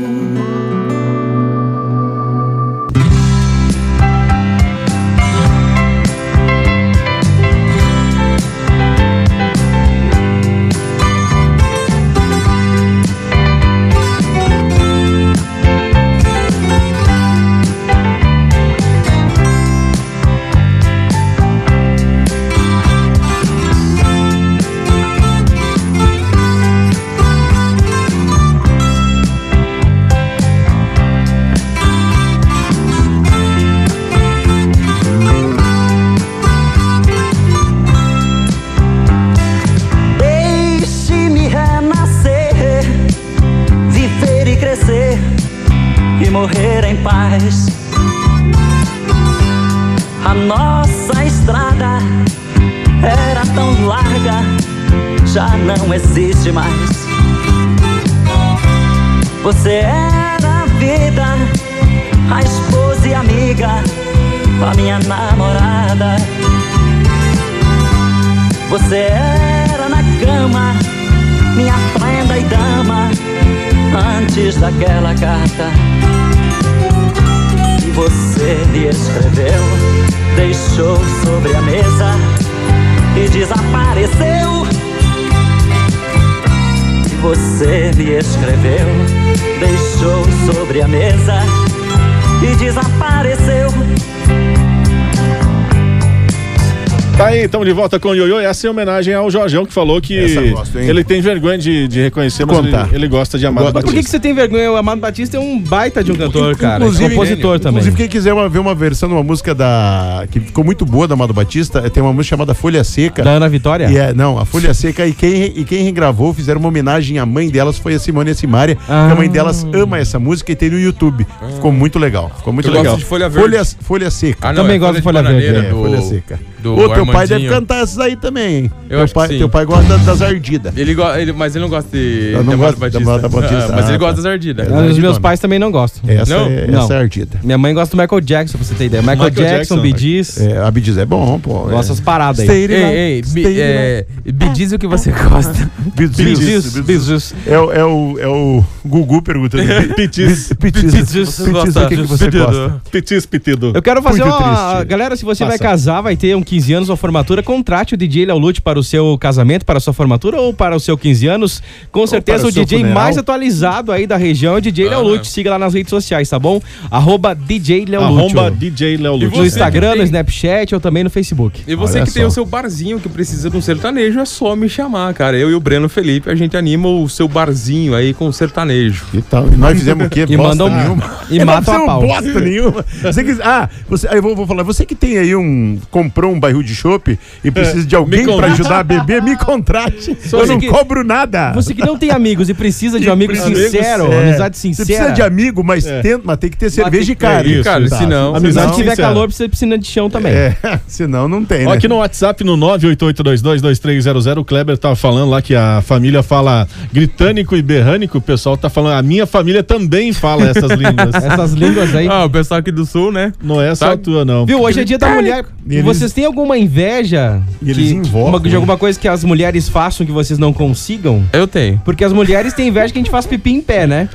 Morrer em paz. A nossa estrada era tão larga, já não existe mais. Você era a vida, a esposa e amiga, a minha namorada. Você era na cama, minha prenda e dama, antes daquela carta. Você me escreveu, deixou sobre a mesa e desapareceu. Você me escreveu, deixou sobre a mesa e desapareceu. Tá aí, estamos de volta com o Ioiô. Essa é homenagem ao Jorjão, que falou que ele tem vergonha de reconhecer, mas ele gosta de Amado Batista. Por que você tem vergonha? O Amado Batista é um baita de um cantor, cara. Compositor também. Inclusive, quem quiser ver uma versão de uma música que ficou muito boa do Amado Batista, tem uma música chamada Folha Seca. Da Ana Vitória? Não, a Folha Seca. E quem regravou, fizeram uma homenagem à mãe delas, foi a Simone e a Simária. Que a mãe delas ama essa música e tem no YouTube. Ficou muito legal. Ficou muito legal. Gosta de Folha Verde? Folha Seca. Também gosto de Folha Verde. Folha Seca. O teu pai deve cantar essas aí também, hein? Teu pai gosta das ardidas. Mas ele não gosta de Amado Batista. Mas ele gosta das ardidas. Os meus pais também não gostam. Essa é ardida. Minha mãe gosta do Michael Jackson, pra você ter ideia. Michael Jackson, Bee Gees. A Bee Gees é bom, pô. Gosta das paradas aí. Bee Gees o que você gosta? Bee Gees. É o Gugu perguntando. Pitis. O que você gosta? Pitis pitido. Eu quero fazer uma... Galera, se você vai casar, vai ter 15 anos ou formatura, contrate o DJ Léo Lute para o seu casamento, para a sua formatura ou para o seu 15 anos. Com certeza o DJ mais atualizado aí da região é o DJ Léo Lute. Siga lá nas redes sociais, tá bom? @DJ Léo Lute. DJ Léo Lute. No Instagram, no Snapchat ou também no Facebook. E você que tem o seu barzinho que precisa de um sertanejo, é só me chamar, cara. Eu e o Breno Felipe, a gente anima o seu barzinho aí com o sertanejo. E tal. E nós fizemos o quê? E mandam nenhuma. E matam a pau. Bosta nenhuma. Eu vou falar, você que tem aí comprou um barril de chopp e precisa de alguém pra ajudar a beber, me contrate. Eu não cobro nada. Você que não tem amigos e precisa de um amigo sincero, amizade sincera. Você precisa de amigo, mas tem que ter cerveja e carne. Cara, senão... Se tiver calor, precisa de piscina de chão também. Senão não tem, né? Aqui no WhatsApp, no 988222300, o Kleber tava falando lá que a família fala britânico e berrânico, o pessoal tá falando, a minha família também fala essas línguas. Essas línguas aí. O pessoal aqui do sul, né? Não é só a tua, não. Viu, hoje é dia da mulher. Vocês têm alguma inveja de alguma coisa que as mulheres façam que vocês não consigam? Eu tenho. Porque as mulheres têm inveja que a gente faz pipi em pé, né?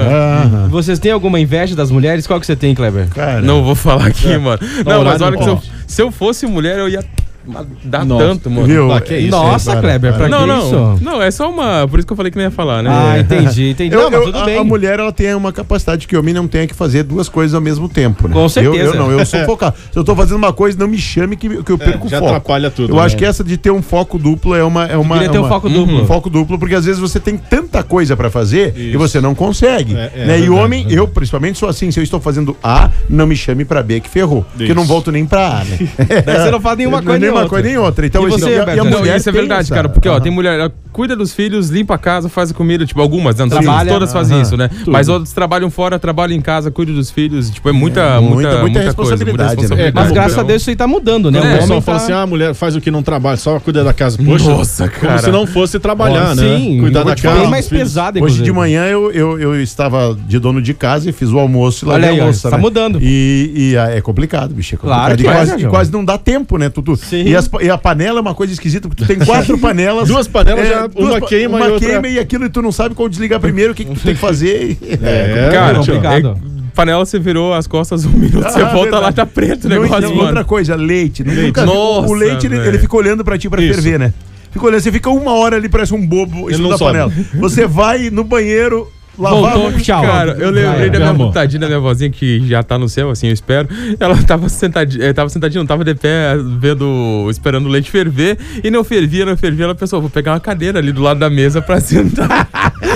Vocês têm alguma inveja das mulheres? Qual que você tem, Kleber? Não vou falar aqui, mano. Não, mas olha que se eu fosse mulher, eu ia dar tanto, mano. Viu? Que isso? Nossa, Kleber, pra que isso? Não, é só uma... Por isso que eu falei que não ia falar, né? Entendi. Não, mas tudo bem. A mulher, ela tem uma capacidade que o homem não tem que fazer duas coisas ao mesmo tempo, né? Com certeza. Eu sou focado. Se eu tô fazendo uma coisa, não me chame que eu perco o foco. Atrapalha tudo. Eu acho que essa de ter um foco duplo é uma... ter um foco duplo. Um foco duplo, porque às vezes você tem tanta coisa pra fazer e você não consegue. Né? E o homem, eu principalmente sou assim, se eu estou fazendo A, não me chame pra B, que ferrou. Porque eu não volto nem pra A, né? Daí você não faz nenhuma coisa nem outra. Então, e você, e a mulher isso é verdade, cara, porque tem mulher, ela cuida dos filhos, limpa a casa, faz a comida, tipo, algumas, né? Todas fazem isso, né? Tudo. Mas outros trabalham fora, trabalham em casa, cuidam dos filhos, tipo, é muita responsabilidade, coisa. Né? Mas graças a Deus isso aí tá mudando, né? O pessoal fala assim, a mulher faz o que não trabalha, só cuida da casa. Poxa, nossa, cara. Como se não fosse trabalhar, né? Sim, cuidar da casa. Bem mais pesado, inclusive. Hoje de manhã eu estava de dono de casa e fiz o almoço e lá aí, almoço, tá mudando. E é complicado, bicho. É complicado. Claro e quase não dá tempo, né? E a panela é uma coisa esquisita, porque tu tem 4 panelas. Duas panelas, uma queima e aquilo, e tu não sabe qual desligar primeiro, o que tu tem que fazer. Cara, complicado. Panela, você virou as costas 1 minuto, você volta lá, tá preto o negócio, mano. Outra coisa, leite. Nossa, o leite, ele fica olhando pra ti pra ferver, né? Fica olhando, você fica 1 hora ali, parece um bobo, isso da panela. Você vai no banheiro... Tchau. Cara, eu lembrei da minha vozinha que já tá no céu, assim, eu espero. Ela tava sentadinha, não tava de pé, esperando o leite ferver, e não fervia, ela pensou, vou pegar uma cadeira ali do lado da mesa pra sentar.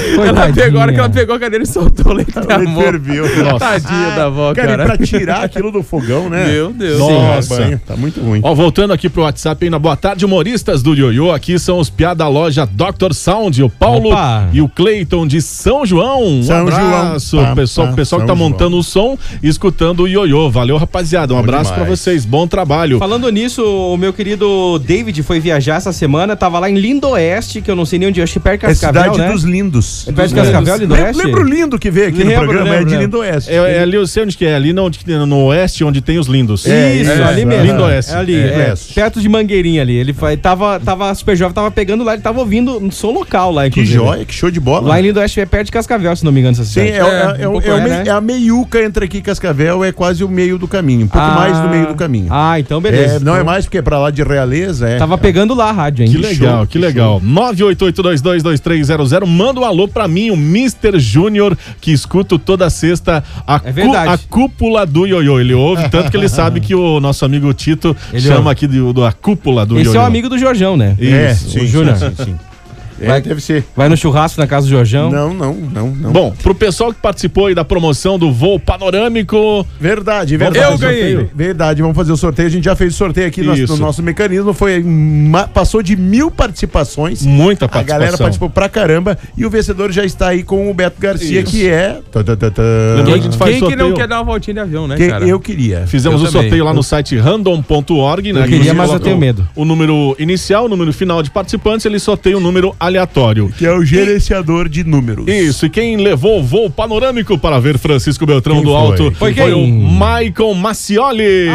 A hora que ela pegou a cadeira e soltou o leite da mão. Ferviu. Tadinha da avó, cara. E pra tirar aquilo do fogão, né? Meu Deus. Nossa. Tá muito ruim. Voltando aqui pro WhatsApp ainda, boa tarde, humoristas do Ioiô. Aqui são os piá da loja Dr. Sound, o Paulo e o Cleiton de São João. Abraço, pessoal que tá montando o som e escutando o Ioiô. Valeu, rapaziada. Um abraço pra vocês. Bom trabalho. Falando nisso, o meu querido David foi viajar essa semana, tava lá em Lindoeste, que eu não sei nem onde, acho que perto de Cascavel, cidade, né? Dos Lindos. É perto de Cascavel, Lindoeste? Lembra o Lindo que veio aqui no programa? É de Lindoeste. É ali, eu sei onde que é. Ali no oeste, onde tem os lindos. Isso, ali mesmo. Lindoeste. É ali, perto de Mangueirinha ali. Ele tava super jovem, tava pegando lá, ele tava ouvindo um som local lá, inclusive. Que joia, que show de bola. Lá em Lindoeste é perto de Cascavel, se não me engano, essa cidade. Sim, é a meiuca entre aqui e Cascavel, é quase o meio do caminho, um pouco mais do meio do caminho. Então beleza. Não é mais porque é pra lá de Realeza. Tava pegando lá a rádio, hein? Que legal. 988222300, manda um alô alô pra mim, o Mr. Júnior, que escuto toda sexta a cúpula do ioiô. Ele ouve, tanto que ele sabe que o nosso amigo Tito chama aqui da cúpula do ioiô. Esse é o amigo do Jorjão, né? Isso, o Júnior. Sim. Deve ser. Vai no churrasco na casa do Jorjão? Não. Bom, pro pessoal que participou aí da promoção do voo panorâmico... Verdade. Eu ganhei. Verdade, vamos fazer o sorteio. A gente já fez o sorteio aqui no nosso mecanismo. Passou de 1000 participações. Muita participação. A galera participou pra caramba. E o vencedor já está aí com o Beto Garcia, que é... Quem que não quer dar uma voltinha de avião, né, cara? Eu queria. Fizemos o sorteio lá no site random.org, né? Eu queria, mas eu tenho medo. O número inicial, o número final de participantes, ele sorteia um número aleatório. Que é o gerenciador de números. Isso, e quem levou o voo panorâmico para ver Francisco Beltrão do Alto foi o Maicon Macioli.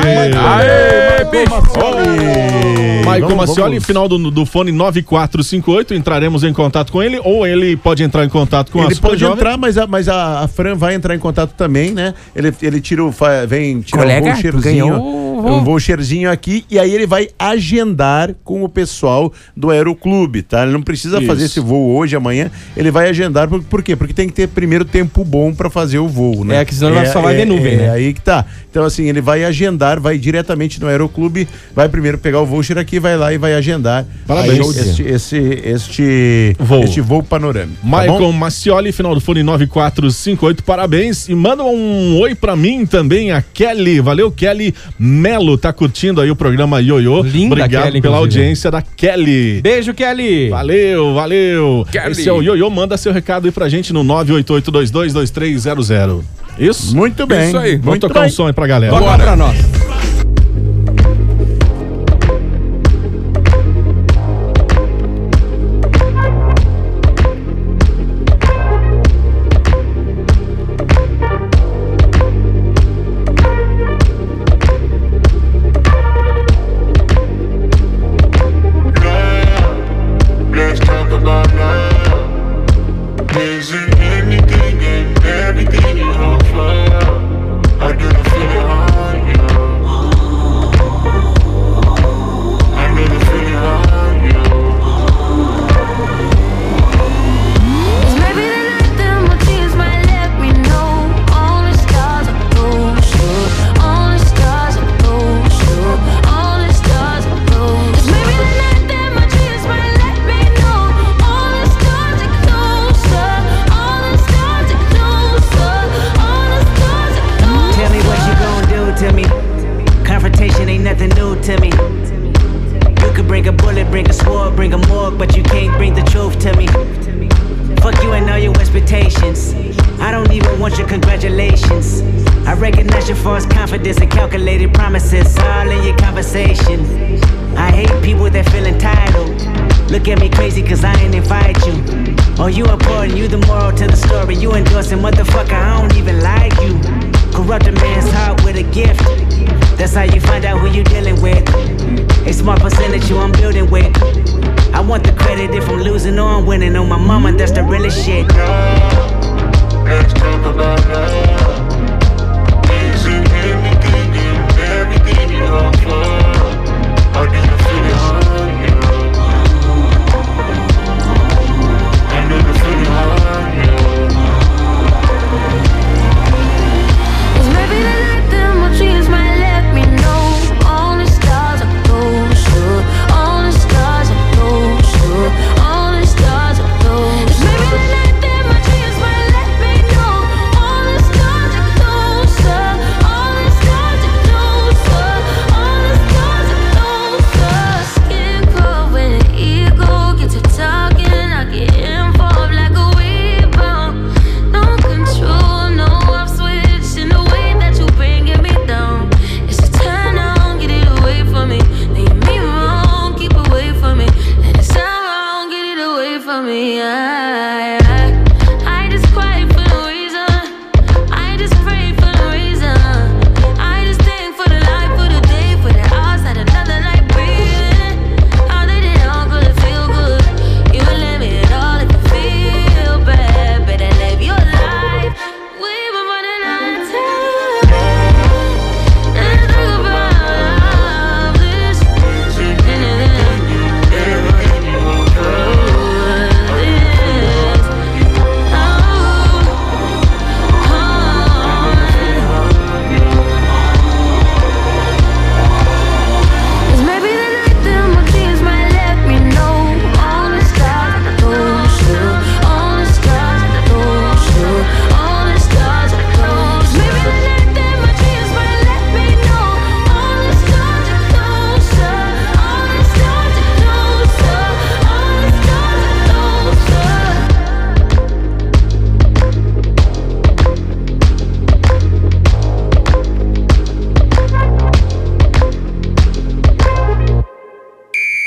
Maicon Macioli, final do fone 9458, entraremos em contato com ele, ou ele pode entrar em contato com a Super Ele pode entrar, mas a Fran vai entrar em contato também, né? Ele tira um voucherzinho, um voucherzinho aqui, e aí ele vai agendar com o pessoal do Aeroclube, tá? Ele não precisa fazer esse voo hoje, amanhã, ele vai agendar, por quê? Porque tem que ter primeiro tempo bom pra fazer o voo, né? Que senão só vai de nuvem, né? É aí que tá. Então assim, ele vai agendar, vai diretamente no Aeroclube, vai primeiro pegar o voucher aqui, vai lá e vai agendar. Parabéns. Este voo panorâmico. Maicon Macioli, final do fone 9458, parabéns. E manda um oi pra mim também, a Kelly. Valeu, Kelly Melo, tá curtindo aí o programa Ioiô. Linda, obrigado Kelly, pela audiência da Kelly. Beijo, Kelly. Valeu. Kelly. Esse é o Ioiô, manda seu recado aí pra gente no 988222300. Isso? Muito bem. Isso aí. Vamos tocar um som aí pra galera. Bora pra nós.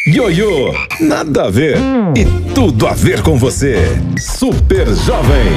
Ioiô, nada a ver e tudo a ver com você. Super Jovem.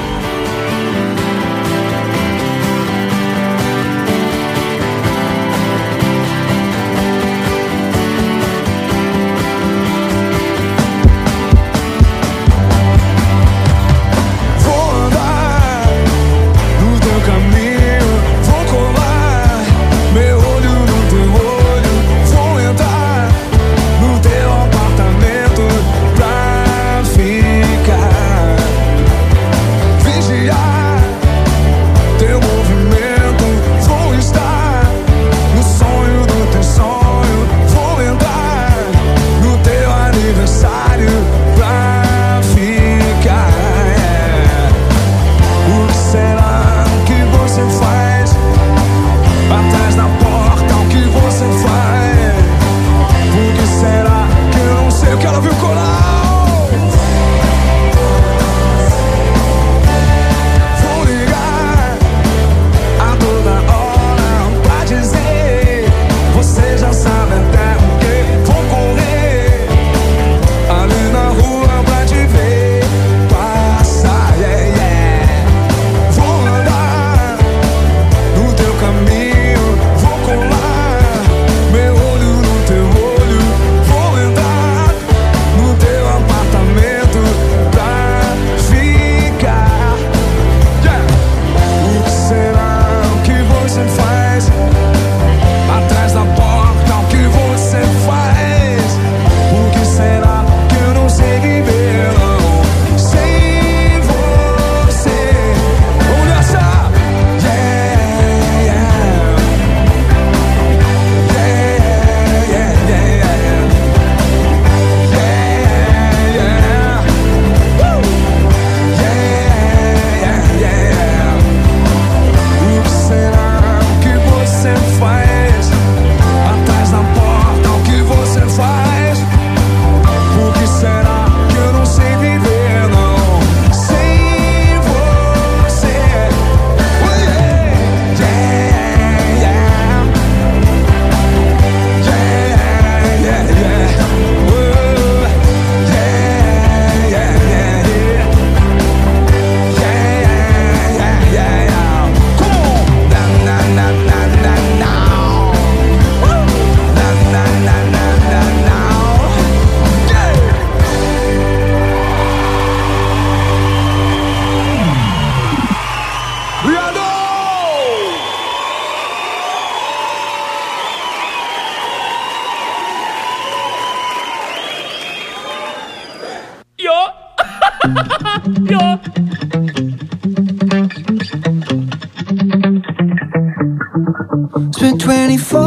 Spent 24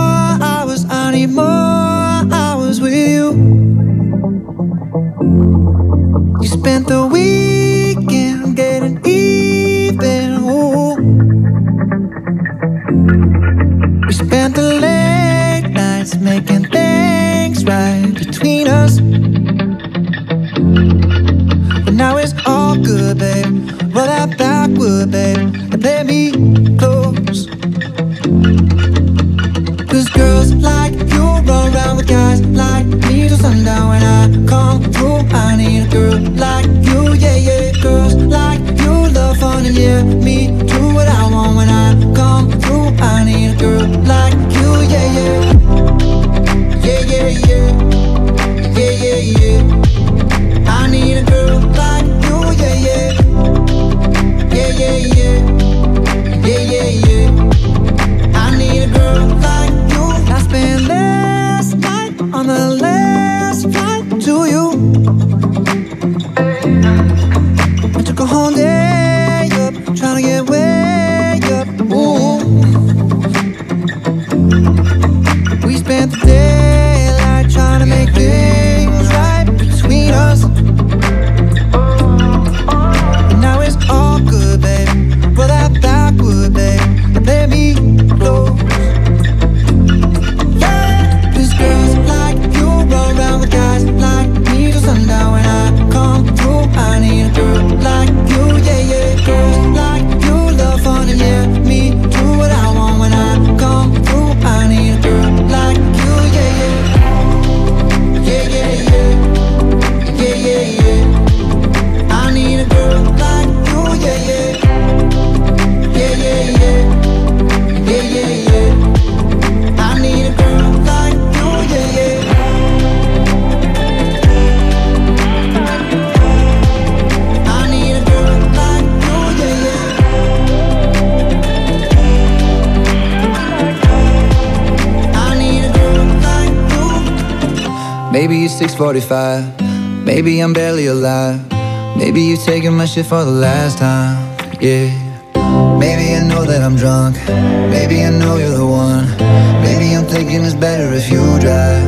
hours, I need more hours with you. You spent the weekend getting even. Ooh. We spent the late nights making things right between us. But now it's all good, babe. Roll that backward, babe, and play me close. Cause girls like you run around with guys like me till sundown. When I come through, I need a girl like you, yeah, yeah. Girls like you love fun and yeah, me do what I want. When I come through, I need a girl like you, yeah, yeah. Yeah, yeah, yeah. Yeah, yeah, yeah. I need a girl like you, yeah, yeah. Yeah, yeah, yeah. Yeah, yeah, yeah. I need a girl like you. I spent last night on the last flight to you. I took a whole day up, trying to get way up. Ooh. We spent the daylight trying to make things right between us. But now it's all good, babe. Roll that backward, babe, and play me close. Yeah. Cause girls like you roll around with guys like me till sundown. When I come through, I need a girl like you, yeah, yeah. Girls like you love fun and yeah, me do what I want. When I come through, I need a girl like you, yeah, yeah. Maybe it's 6:45. Maybe I'm barely alive. Maybe you're taking my shit for the last time. Yeah. Maybe I know that I'm drunk. Maybe I know you're the one. Maybe I'm thinking it's better if you drive.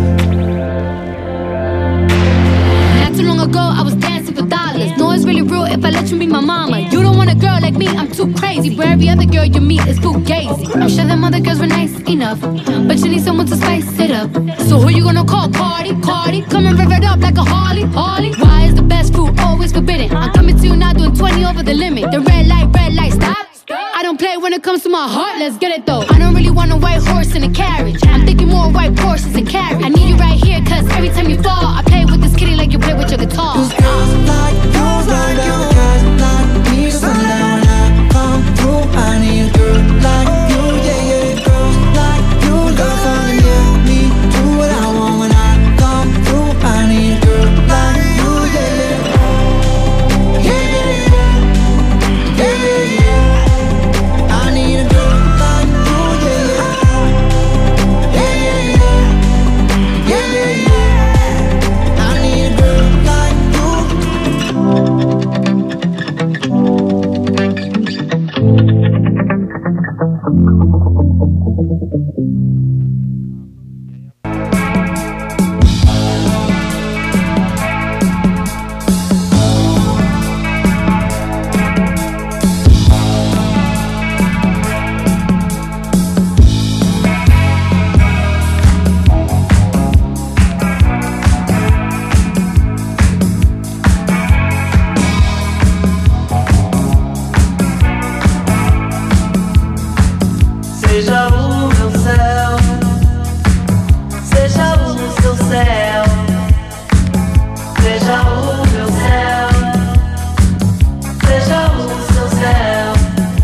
Not too long ago, I was dancing for dollars. No, it's really real if I let you be my mama. You don't want a girl like me, I'm too crazy. Where every other girl you meet is fugazi. I'm sure them other girls were nice enough, but you need someone to spice it up. So who you gonna call? Cardi, Cardi. Come and rev it up like a Harley, Harley. Why is the best food always forbidden? I'm coming to you now doing 20 over the limit. The red light, stop. I don't play when it comes to my heart, let's get it though. I don't really want a white horse in a carriage. I'm thinking more white Porsches and carriage. I need you right here, cause every time you fall, I play with this kitty like you play with your guitar. Cause girls like you, guys like me. Sundown when I come through, I need a girl like you, yeah, yeah. Girls like you, love finding me. Do what I want when I come through, I need a girl like you, yeah, yeah. Yeah, yeah, yeah. Yeah, yeah, yeah. Seja o meu céu, seja o seu céu, seja o meu céu, seja o seu céu,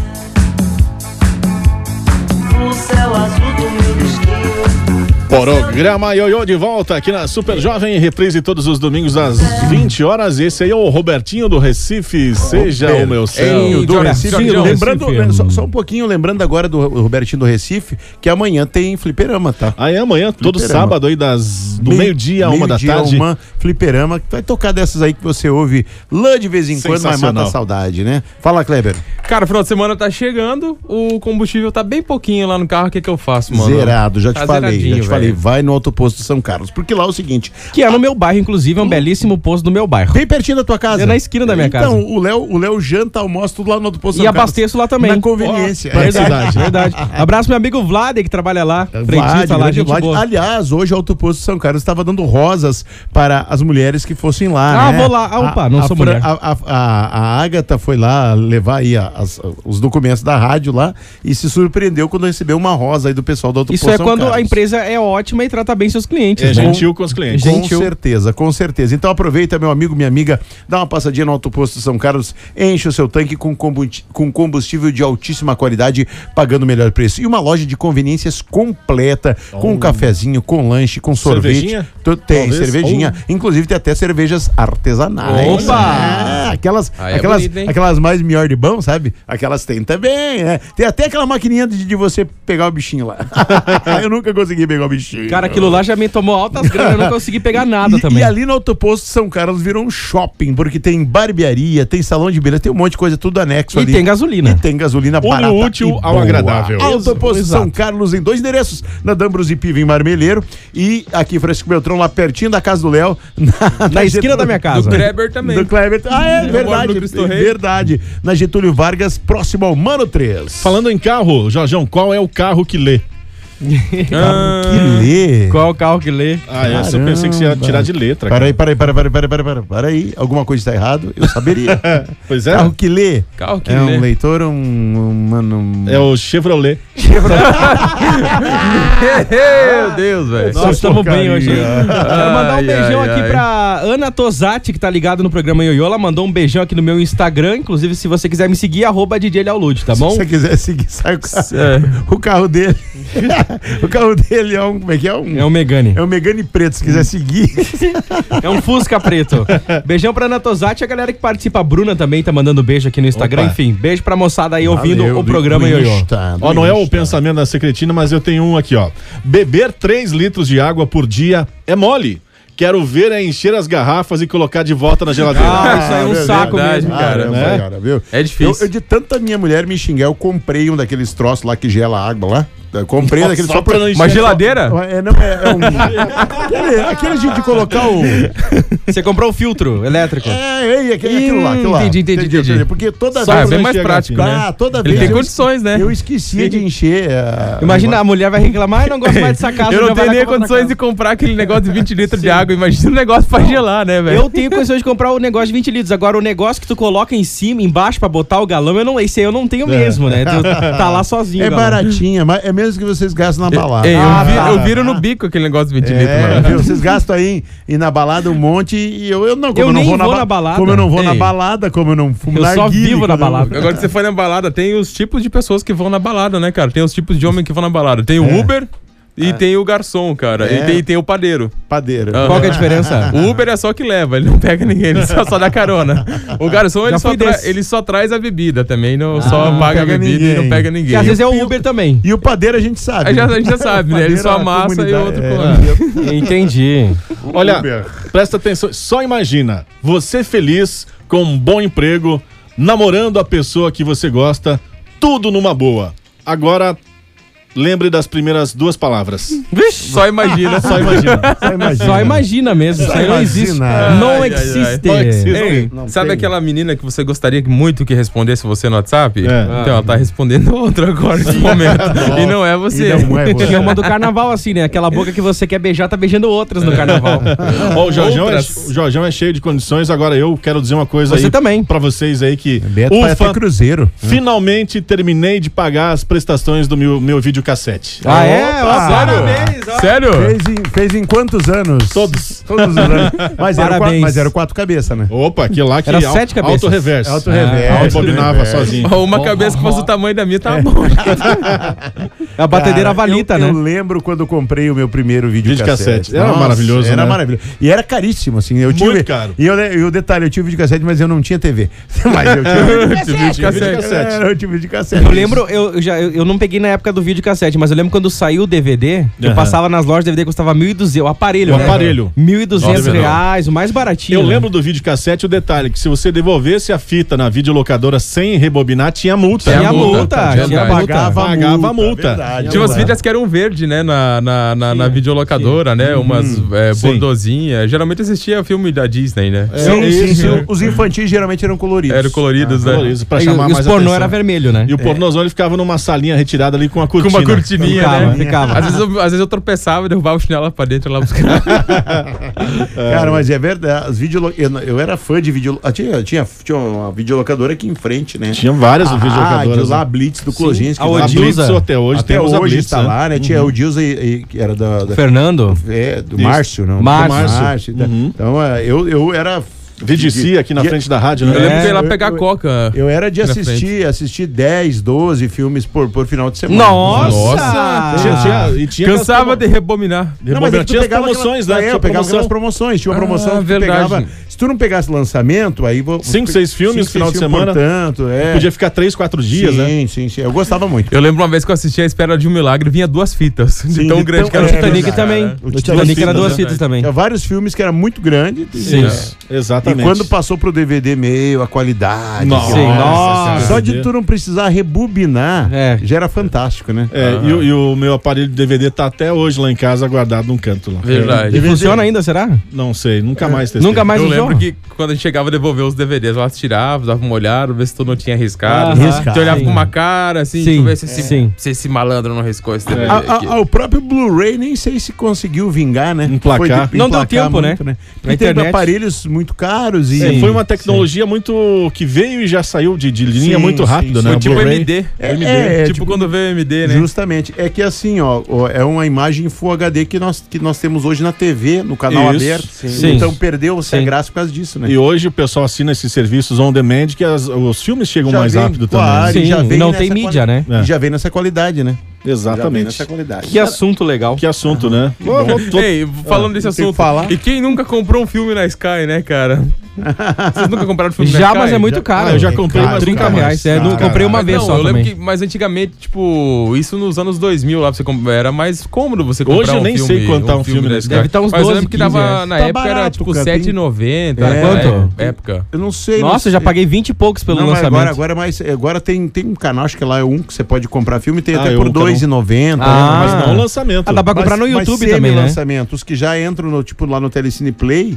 o céu azul do meu destino. Programa Ioiô de volta aqui na Super Jovem, reprise todos os domingos às 20 horas. Esse aí é o Robertinho do Recife, seja o meu céu. Do Recife. Lembrando, só um pouquinho, lembrando agora do Robertinho do Recife, que amanhã tem fliperama, tá? Aí amanhã, todo sábado aí do meio-dia a 1h da tarde. Fliperama, que vai tocar dessas aí que você ouve lá de vez em quando, mas mata a saudade, né? Fala, Kleber. Cara, final de semana tá chegando, o combustível tá bem pouquinho lá no carro, o que eu faço, mano? Zerado, já te falei, vai no autoposto São Carlos, porque lá é o seguinte... Que é no meu bairro, inclusive, é um belíssimo posto do meu bairro. Bem pertinho da tua casa. É na esquina da minha casa. Então, o Léo janta, almoça tudo lá no autoposto São Carlos. E abasteço lá também. Na conveniência. Verdade. Abraço meu amigo Vlad, que trabalha lá, frentista lá, gente boa. Aliás, hoje o autoposto São Carlos estava dando rosas para as mulheres que fossem lá, né? Vou lá. Não sou mulher. A Ágata foi lá levar aí os documentos da rádio lá e se surpreendeu quando recebeu uma rosa aí do pessoal do autoposto São Carlos. Isso é quando a empresa é ótima e trata bem seus clientes. É gentil com os clientes. Com certeza. Então aproveita, meu amigo, minha amiga, dá uma passadinha no autoposto São Carlos, enche o seu tanque com combustível de altíssima qualidade, pagando o melhor preço. E uma loja de conveniências completa, com um cafezinho, com lanche, com sorvete. Cervejinha? Tem cervejinha. Inclusive tem até cervejas artesanais. Opa! Aquelas mais melhor de bom, sabe? Aquelas tem também, né? Tem até aquela maquininha de você pegar o bichinho lá. Eu nunca consegui pegar o bichinho. Cara, aquilo lá já me tomou altas granas, eu não consegui pegar nada também. E ali no autoposto São Carlos virou um shopping, porque tem barbearia, tem salão de beleza, tem um monte de coisa, tudo anexo ali. E tem gasolina. Barata útil ao agradável. Autoposto São Carlos em 2 endereços, na Dambros e Piva em Marmeleiro e aqui em Francisco Beltrão, lá pertinho da casa do Léo, na esquina da minha casa. Do Kleber também. Do Kleber. Verdade. Na Getúlio Vargas, próximo ao Mano 3. Falando em carro, Jorjão, qual é o carro que lê? Qual carro que lê? Essa eu pensei que você ia tirar de letra. Para aí. Alguma coisa está errado? Eu saberia. Pois é. Carro que lê. É um leitor, É o Chevrolet. Meu Deus, velho. Nós estamos bem hoje. Quero mandar um beijão aqui pra Ana Tosati, que tá ligada no programa Ioiô. Ela mandou um beijão aqui no meu Instagram. Inclusive, se você quiser me seguir, @DJ Leaulude, tá bom? Se você quiser seguir, sai o carro dele. O carro dele é um... Como é que é? É um Megane. É um Megane preto, se quiser seguir. É um Fusca preto. Beijão pra Ana Tosati, a galera que participa. A Bruna também tá mandando beijo aqui no Instagram. Opa. Enfim, beijo pra moçada aí ouvindo o programa Ioiô. Não é o pensamento da secretina, mas eu tenho um aqui, ó. Beber 3 litros de água por dia é mole. Quero ver encher as garrafas e colocar de volta na geladeira. Isso aí é um saco mesmo, cara. Cara, viu? É difícil. Eu, de tanta minha mulher me xingar, eu comprei um daqueles troços lá que gela água lá. Eu comprei daquele só pra uma geladeira? Aquele de colocar o... Você comprou o filtro elétrico. Aquilo lá. Entendi. Porque toda vez... é bem mais prático, né? Toda Ele vez tem condições, né? Eu esquecia de encher... Imagina, a mulher vai reclamar e não gosta mais dessa casa. Eu não tenho nem condições de comprar aquele negócio de 20 litros de água. Imagina o negócio pra gelar, né, velho? Eu tenho condições de comprar o negócio de 20 litros. Agora, o negócio que tu coloca em cima, embaixo, pra botar o galão, esse aí eu não tenho mesmo, né? Tu tá lá sozinho. É baratinha, mas é mesmo que vocês gastam na balada. Eu viro no bico aquele negócio de 20 litros, mano. Vocês gastam aí e na balada um monte e eu não. Como eu não nem vou na balada. Como eu não vou na balada, como eu não fumo narguilé. Eu só vivo na balada. Agora que você foi na balada, tem os tipos de pessoas que vão na balada, né, cara? Tem os tipos de homem que vão na balada. Tem o Uber... E tem o garçom, cara. E tem o padeiro. Qual que é a diferença? O Uber é só que leva, ele não pega ninguém, ele só dá carona. O garçom, ele só traz a bebida também, só paga a bebida e não pega ninguém. Que às vezes é o Uber também. E o padeiro a gente sabe. A gente já sabe, né? Ele só amassa e o outro... Entendi. Olha, presta atenção, só imagina, você feliz, com um bom emprego, namorando a pessoa que você gosta, tudo numa boa. Agora... lembre das primeiras duas palavras. Vixe, só imagina. Só imagina. Só imagina mesmo. Isso aí não existe. Não existe. Sabe aquela menina que você gostaria muito que respondesse você no WhatsApp? Então ela tá respondendo outra agora nesse momento. E não é você. É uma do carnaval assim, né? Aquela boca que você quer beijar, tá beijando outras no carnaval. O Jorjão é cheio de condições. Agora eu quero dizer uma coisa você aí também. Pra vocês aí que... Ufa, Cruzeiro. Finalmente terminei de pagar as prestações do meu videocassete. Sério? Fez em quantos anos? Todos os anos. Mas era o 4 cabeças, né? Opa, aquilo lá que era 7 cabeças. Auto-reverse. Auto-rebobinava sozinho. Uma cabeça que fosse o tamanho da minha, tá bom. A batedeira valita, né? Eu lembro quando eu comprei o meu primeiro videocassete. Era maravilhoso, Era maravilhoso. E era caríssimo, assim. Muito caro. E o detalhe, eu tinha videocassete, mas eu não tinha TV. Mas eu tinha videocassete. Eu tinha videocassete. Eu lembro, eu não peguei na época do videocassete, mas eu lembro quando saiu o DVD, eu passava nas lojas de DVD, custava 1.200, o aparelho, né? Aparelho. R$1.200, o mais baratinho. Eu lembro do videocassete, o detalhe, que se você devolvesse a fita na videolocadora sem rebobinar, tinha multa. Pagava a multa. Tinha umas fitas que eram verde, né? Na videolocadora, né? Umas bordozinhas. Geralmente existia filme da Disney, né? Sim. Os infantis geralmente eram coloridos. Eram coloridos, né? Pra chamar mais atenção. O pornô era vermelho, né? E o pornozão ele ficava numa salinha retirada ali com uma cortina. Com uma cortininha, né? Ficava. Às vezes eu tropeçava e derrubava o chinelo lá pra dentro, lá buscar. Cara, mas é verdade. Eu era fã de videolocadora. Tinha uma videolocadora aqui em frente, né? Tinha várias videolocadoras. Lá, a Blitz do Cloginski. A Odilza até hoje. Até hoje está lá, né? Tinha a Odilza que era da Fernando? Do Márcio, não? Márcio. Então, eu era... VDC aqui na frente da rádio, né? Eu lembro que ia lá pegar coca. Eu era de assistir 10, 12 filmes por final de semana. Nossa! Cansava de rebobinar. Não, mas tinha as promoções, né? Eu pegava aquelas promoções. Tinha uma promoção que verdade. Se tu não pegasse lançamento, aí... 5, 6 filmes no final de semana. Portanto, podia ficar 3, 4 dias, né? Sim. Eu gostava muito. Eu lembro uma vez que eu assisti A Espera de um Milagre, vinha 2 fitas. De tão grande que era o Titanic também. O Titanic era 2 fitas também. Tinha vários filmes que era muito grande. Sim, exatamente. E quando passou pro DVD a qualidade. Nossa. Só de tu não precisar rebobinar, já era fantástico, né? E o meu aparelho de DVD tá até hoje lá em casa, guardado num canto lá. Verdade. E funciona ainda, será? Não sei, nunca mais testei. Nunca mais eu usou? lembro que quando a gente chegava a devolver os DVDs, lá tirava, dava uma olhada, ver se tu não tinha riscado. Tu olhava com uma cara, assim, tu vê se esse malandro não riscou esse DVD aqui. O próprio Blu-ray nem sei se conseguiu vingar, né? Emplacar. Não deu tempo, muito, né? Porque tem aparelhos muito caros e... Foi uma tecnologia muito... que veio e já saiu de linha muito rápido, né? Foi tipo MD. Tipo quando veio MD, né? Justamente. É que assim, é uma imagem Full HD que nós temos hoje na TV, no canal aberto. Então perdeu-se a graça por causa disso, né? E hoje o pessoal assina esses serviços on demand que os filmes chegam mais rápido também. Sim, já não tem mídia, né? E já vem nessa qualidade, né? Exatamente. Que assunto legal. Que assunto, né? Ei, falando desse assunto, e quem nunca comprou um filme na Sky, né, cara? Vocês nunca compraram filme Já, mas é muito caro. Eu já comprei, mas R$30. Comprei uma vez só. Eu lembro que, mas antigamente, tipo, isso nos anos 2000 lá, era mais cômodo você comprar. Hoje eu nem sei quanto tá um filme desse. Deve estar uns 12, mas eu lembro que dava, na época barato, era tipo cara. R$7,90. Quanto? Época. Eu não sei. Nossa, eu já paguei 20 e poucos pelo lançamento. Agora tem um canal, acho que lá é um que você pode comprar filme, tem até por mas R$2,90. não o lançamento. Dá pra comprar no YouTube também, né? Lançamento. Os que já entram no, tipo, lá no Telecine Play,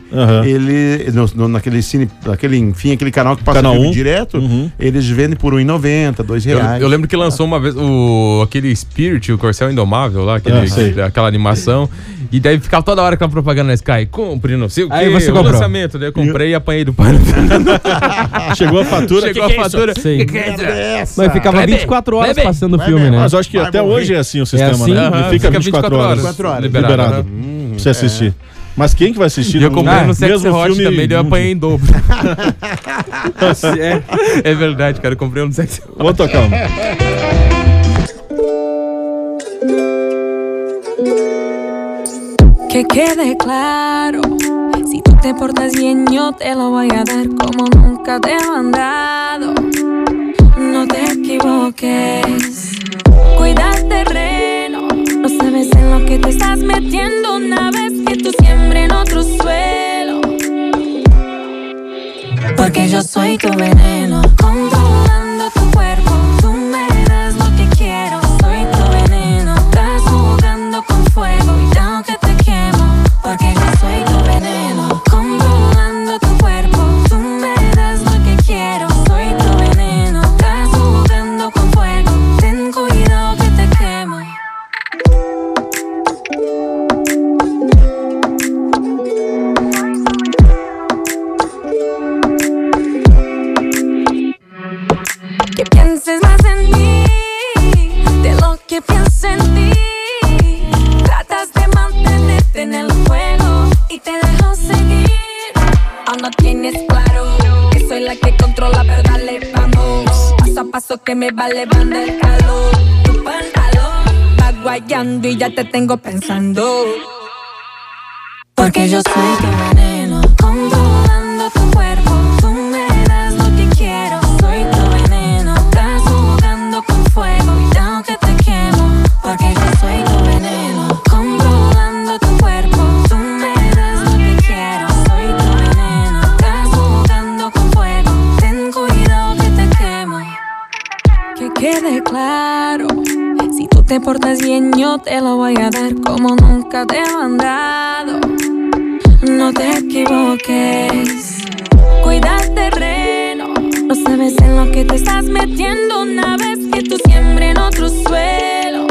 aquele canal que passa filme direto, eles vendem por R$1,90, R$2. Eu lembro que lançou uma vez aquele Spirit, o Corcel Indomável lá, aquela animação. E daí ficava toda hora aquela propaganda na Sky, compre, não sei o que, o lançamento. Daí eu comprei e apanhei do pai. Chegou a fatura. Chegou a fatura. Mas ficava 24 horas passando o filme, né? Mas eu acho que até hoje é assim o sistema, assim? né? Fica 24 horas liberado pra você assistir. Mas quem que vai assistir? Eu comprei no Sexy mesmo Hot filme também, daí eu apanhei em dobro. É verdade, cara, eu comprei no Sexy Hot. Vou tocar. Que quede claro, si tú te portas bien yo te lo voy a dar como nunca te he mandado. No te equivoques, cuida el terreno, no sabes en lo que te estás metiendo una vez que tú siembres en otro suelo. Porque yo soy tu veneno, controlando tu cuerpo, tú me das lo que quiero. Soy tu veneno, estás jugando con fuego y tengo que te quemo. Porque yo soy tu veneno, controlando tu cuerpo, tú me das lo que quiero. Soy tu veneno, estás jugando con fuego, ten cuidado que te quemo. Que pienses más en mí de lo que pienso en ti. Tratas de mantenerte en el juego y te dejo seguir. Aún no tienes claro que soy la que controla, pero dale, vamos. Paso a paso que me va elevando el calor. Tu pantalón va guayando y ya te tengo pensando. Porque yo soy tu veneno, controlando tu cuerpo. Tú me das lo que quiero. Soy tu veneno, estás jugando con fuego y tengo que te quemo. Porque yo soy tu veneno, controlando tu cuerpo. Tú me das lo que quiero. Soy tu veneno, estás jugando con fuego. Ten cuidado que te quemo. Que quede claro, si tú te portas bien yo te lo voy a dar como nunca te he mandado. No te equivoques, cuida el terreno, no sabes en lo que te estás metiendo una vez que tú siembres en otro suelo.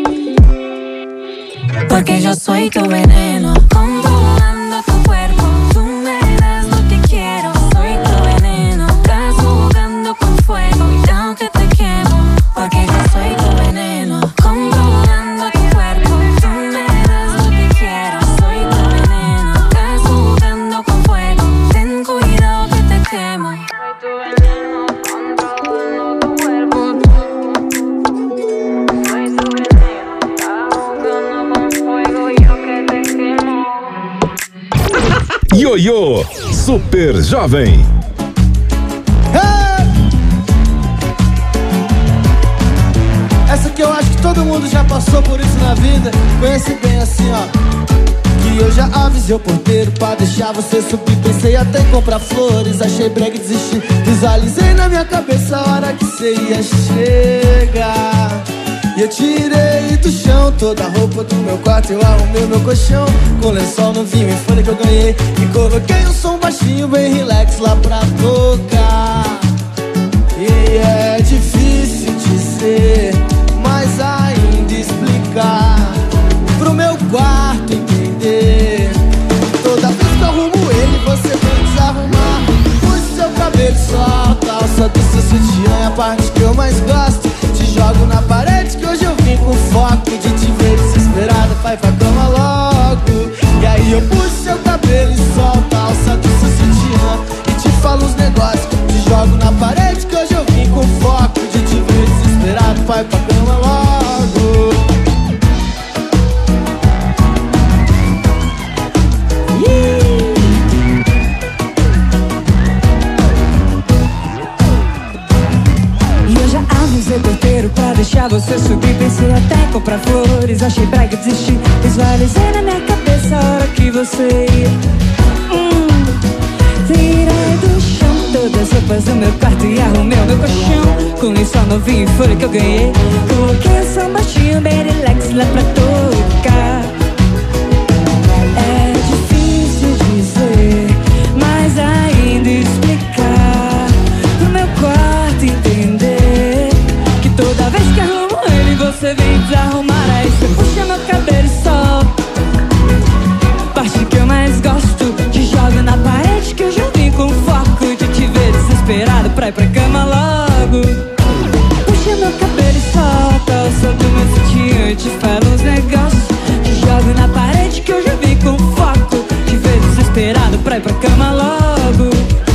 Porque yo soy tu veneno, controlando tu cuerpo, tú me das lo que quiero. Soy tu veneno, estás jugando con fuego y tengo que te quemo. Porque yo soy tu veneno, controlando tu cuerpo, tú me das lo que quiero. Soy tu veneno, estás jugando con fuego, ten cuidado que te quemo. Soy tu veneno, controlando tu cuerpo. Soy tu veneno, estás jugando con fuego y yo que te quemo. Ioiô, Super Jovem. Essa que eu acho que todo mundo já passou por isso na vida. Conhece bem assim, ó. Que eu já avisei o porteiro pra deixar você subir. Pensei até em comprar flores, achei brega e desisti. Visualizei na minha cabeça a hora que você ia chegar. E eu tirei do chão toda a roupa do meu quarto. Eu arrumei o meu colchão com lençol no vinho e folha que eu ganhei. E coloquei um som baixinho bem relax lá pra tocar. E é difícil dizer, mas ainda explicar pro meu quarto entender. Toda vez que eu arrumo ele, você vem desarrumar. Puxa seu cabelo, solta a alça do seu sutiã. É a parte que eu mais gosto. Te jogo na parede que hoje eu vim com foco de te ver desesperada. Vai pra cama logo. E aí eu puxo seu cabelo e solta a alça do seu sutiã. E te falo uns negócios, te jogo na parede que hoje eu vim com foco deixar você subir. Pensei até em comprar flores, achei brega desistir. Visualizei na minha cabeça a hora que você ia. Tirei do chão todas as roupas do meu quarto e arrumei o meu colchão com lençol novinho e folha que eu ganhei. Coloquei o som baixinho, bem relax lá pra tocar. É difícil dizer, mas ainda explicar pro meu quarto entender que toda vez que arrumo ele você vem desarrumar. Aí você puxa meu cabelo e solta a parte que eu mais gosto, te jogo na parede que eu já vim com foco de te ver desesperado pra ir pra cama logo. Puxa meu cabelo e solta o som do meu sutiã, eu te falo uns negócios, te jogo na parede que eu já vim com foco, te ver desesperado pra ir pra cama logo.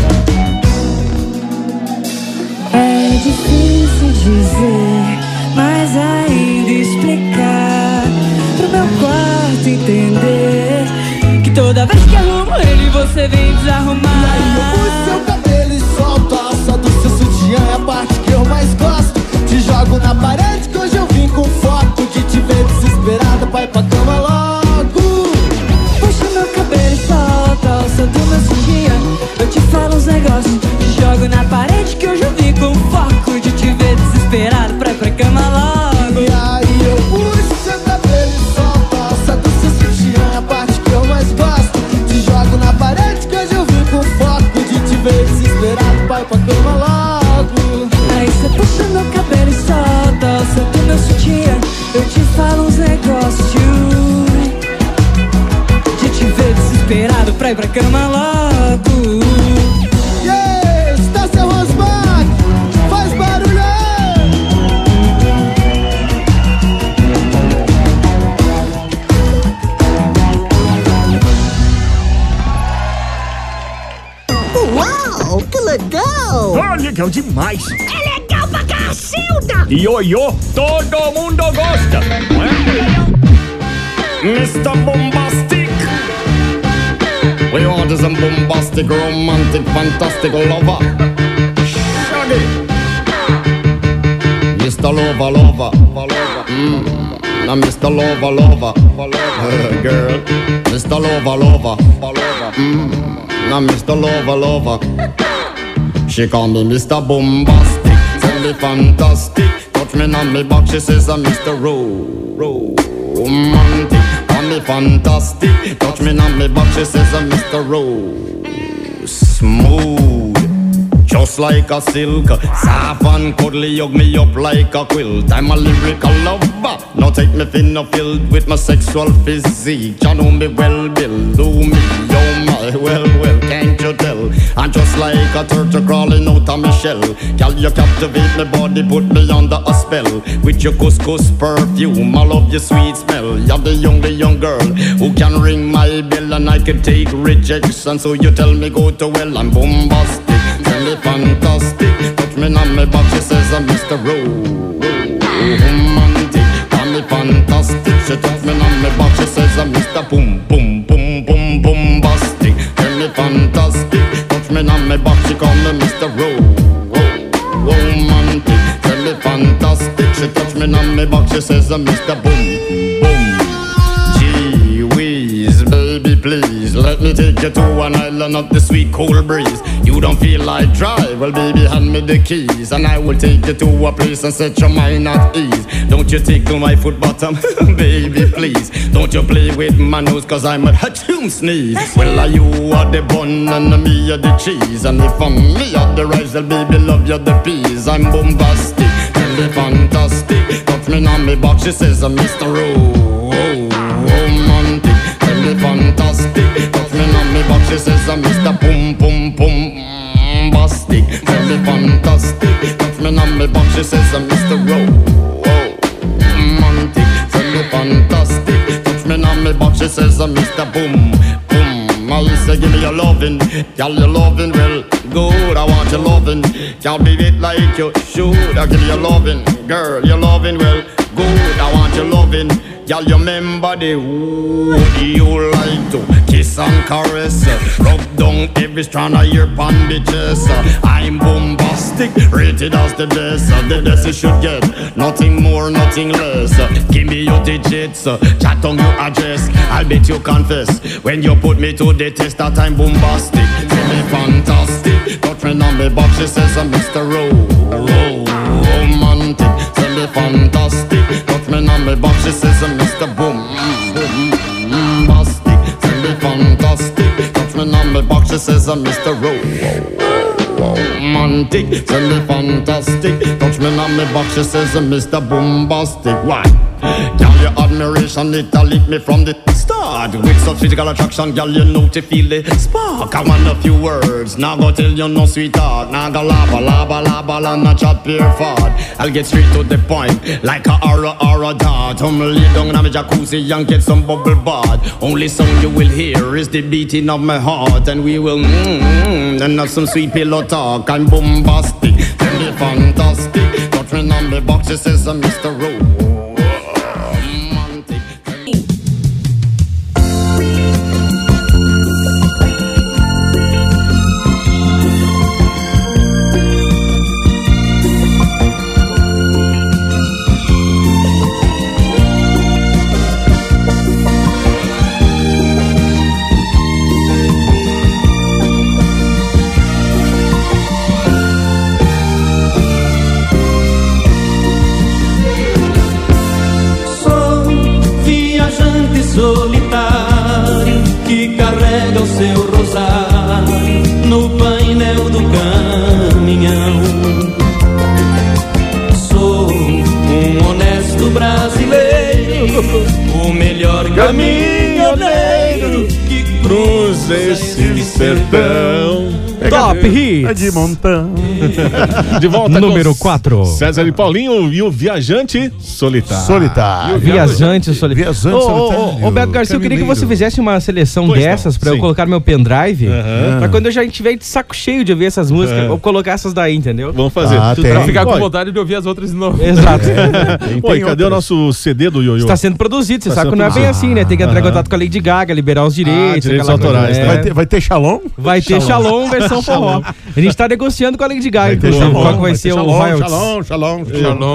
É difícil dizer, mas ainda explicar pro meu quarto entender que toda vez que arrumo ele você vem desarrumar. E aí eu puxo seu cabelo e solto a alça do seu sutiã, é a parte que eu mais gosto. Te jogo na parede que hoje eu vim com foco de te ver desesperada pra ir pra cama logo. Puxa meu cabelo e solta a alça do meu sutiã, eu te falo uns negócios, te jogo na parede que hoje eu vim com foco de te ver desesperado pra ir pra cama logo. E aí eu puxo seu cabelo e solto a alça do seu sutiã, é a parte que eu mais gosto. Te jogo na parede que hoje eu vim com foco de te ver desesperado pra ir pra cama logo. Aí você puxa meu cabelo e solta a alça do meu sutiã, eu te falo uns negócios de te ver desesperado pra ir pra cama logo. Yeah, está seu Rosbach, faz barulho aí. Uau, que legal! Ah, legal demais! É legal pra cacilda! Ioiô, todo mundo gosta! Não é? Mr. Bombastic! We want some bombastic, romantic, fantastic lover. Shaggy! Mr. Lover. Now Mr. Lover. Girl. Mr. Lover. Now Mr. Lover. She call me Mr. Bombastic, tell me fantastic. Touch me on me back, she says I'm Mr. Romantic. Call me fantastic, touch me on me back, she says I'm Mr. Smooth, just like a silk, soft and cuddly, hug me up like a quilt. I'm a lyrical lover, now take me thin or filled with my sexual physique. You know me well, Bill, do me, oh my, well, can't you tell? I'm just like a turtle crawling out of my shell. Girl, you captivate my body, put me under a spell. With your couscous perfume, I love your sweet smell. You're the young girl who can ring my bell, and I can take rejection. So you tell me go to well, I'm bombastic, tell me fantastic. Touch me on my back, she says I'm Mr. Romantic. Call me fantastic, she touch me on my back, she says I'm Mr. Bombastic. Tell me fantastic, touch me on my back, she call me Mr. Romantic. Tell me fantastic, she touch me on my back, she says I'm Mr. Gee whiz, baby please, let me take you to an island of the sweet cool breeze. You don't feel like drive, well baby hand me the keys, and I will take you to a place and set your mind at ease. Don't you tickle my foot bottom, baby please. Don't you play with my nose, cause I'm a hatchoon sneeze. Well you are the bun and me are the cheese, and if I'm me are the rice, well baby love you the peas. I'm bombastic, tell me fantastic. Touch me on me back, she says I'm Mr. Romantic. Tell me fantastic, touch me on me back, she says I'm Mr. Bombastic. Tell me fantastic, touch me on me back, she says I'm Mr. Romantic. Tell me fantastic, touch me on me back, she says I'm Mr. Boom. I say give me your lovin', girl your lovin' well good. I want your lovin', can't be it like you should. I give you your lovin', girl your lovin' well good. I want your lovin', girl you remember the would you like to kiss kiss and caress. Rub down every strand of your bandages. I'm bombastic, rated as the best. The best you should get, nothing more, nothing less. Give me your digits, chat on your address. I'll bet you confess when you put me to the test that I'm bombastic. Tell me fantastic, touch me on me box, she says I'm Mr. Romantic. Tell me fantastic, touch me on me box, she says I'm Mr. Bombastic. Tell me fantastic, touch me on me box, she says I'm Mr. Romantic. Tell me fantastic, touch me on me box, she says I'm Mr. Bombastic. Why? Girl, your admiration, it lit me from the start. With such physical attraction, girl, you know to feel the spark. I want a few words, now go tell you no sweetheart. Now go laba, not chop your fart. I'll get straight to the point, like a aura dart. Lay down in my jacuzzi and get some bubble bath. Only song you will hear is the beating of my heart. And we will and have some sweet pillow talk. I'm bombastic, tell me fantastic. Touch me on the box, it says I'm Mr. Rowe. Solitário que carrega o seu rosário no painel do caminhão. Sou um honesto brasileiro, o melhor caminhoneiro que cruza esse sertão. Top Hits de montão. De volta número 4. César e Paulinho e o Viajante Solitário. Viajante Solitário. Ô, Beto Garcia, eu queria que você fizesse uma seleção dessas pra eu colocar no meu pendrive. Pra quando eu já estiver de saco cheio de ouvir essas músicas, eu vou colocar essas daí, entendeu? Vamos fazer. Pra ficar com vontade de ouvir as outras de novo. Exato. Oi, cadê o nosso CD do Ioiô? Está sendo produzido, você sabe que não é bem assim, né? Tem que entrar em contato com a Lady Gaga, liberar os direitos. Direitos autorais. Vai ter Shalom? Vai ter Shalom versão forró. A gente tá negociando com a Lady Gaga, inclusive. Qual que vai ser o royalties? Shalom.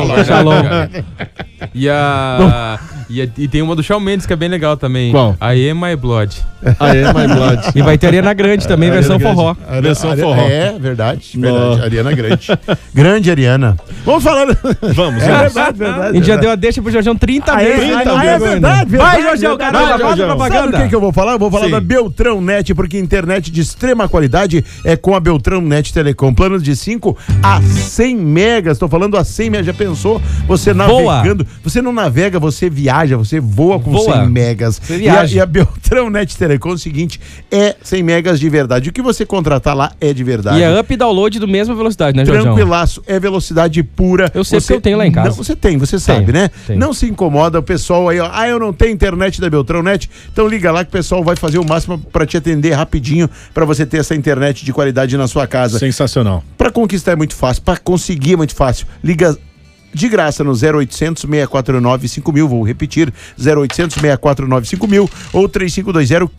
E tem uma do Shawn Mendes que é bem legal também. Qual? I Am My Blood. I Am My Blood. E vai ter Ariana Grande também, versão forró. Versão forró. É, verdade. Ariana Grande. Grande Ariana. Vamos falar. Vamos. É verdade. A gente já deu a deixa pro Jorjão 30 vezes. É verdade. Vai, Jorjão, cara. Sabe o que eu vou falar? Eu vou falar da Beltrão Net, porque internet de extrema qualidade é com a Beltrão Net Telecom. Planos de 5 a 100 megas. Estou falando a 100 megas. Já pensou? Você navegando. Você não navega, você viaja, você voa com 100 megas. E a Beltrão Net Telecom é o seguinte, é 100 megas de verdade. O que você contratar lá é de verdade. E é up e download do mesma velocidade, né, Jorjão? Tranquilaço, é velocidade pura. Eu sei que eu tenho lá em casa. Não, você sabe, né? Tem. Não se incomoda, o pessoal aí, ó, eu não tenho internet da Beltrão Net, então liga lá que o pessoal vai fazer o máximo para te atender rapidinho, para você ter essa internet de qualidade na sua casa. Sensacional. Para conquistar é muito fácil, para conseguir é muito fácil. Liga de graça no 0800 649 5000, vou repetir, 0800 649 5000 ou 3520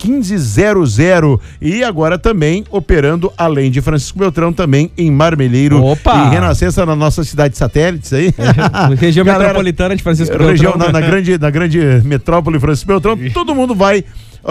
1500. E agora também operando, além de Francisco Beltrão, também em Marmeleiro. Opa! E Renascença, na nossa cidade satélites aí. Região metropolitana de Francisco Beltrão. Região na grande metrópole Francisco Beltrão. Todo mundo vai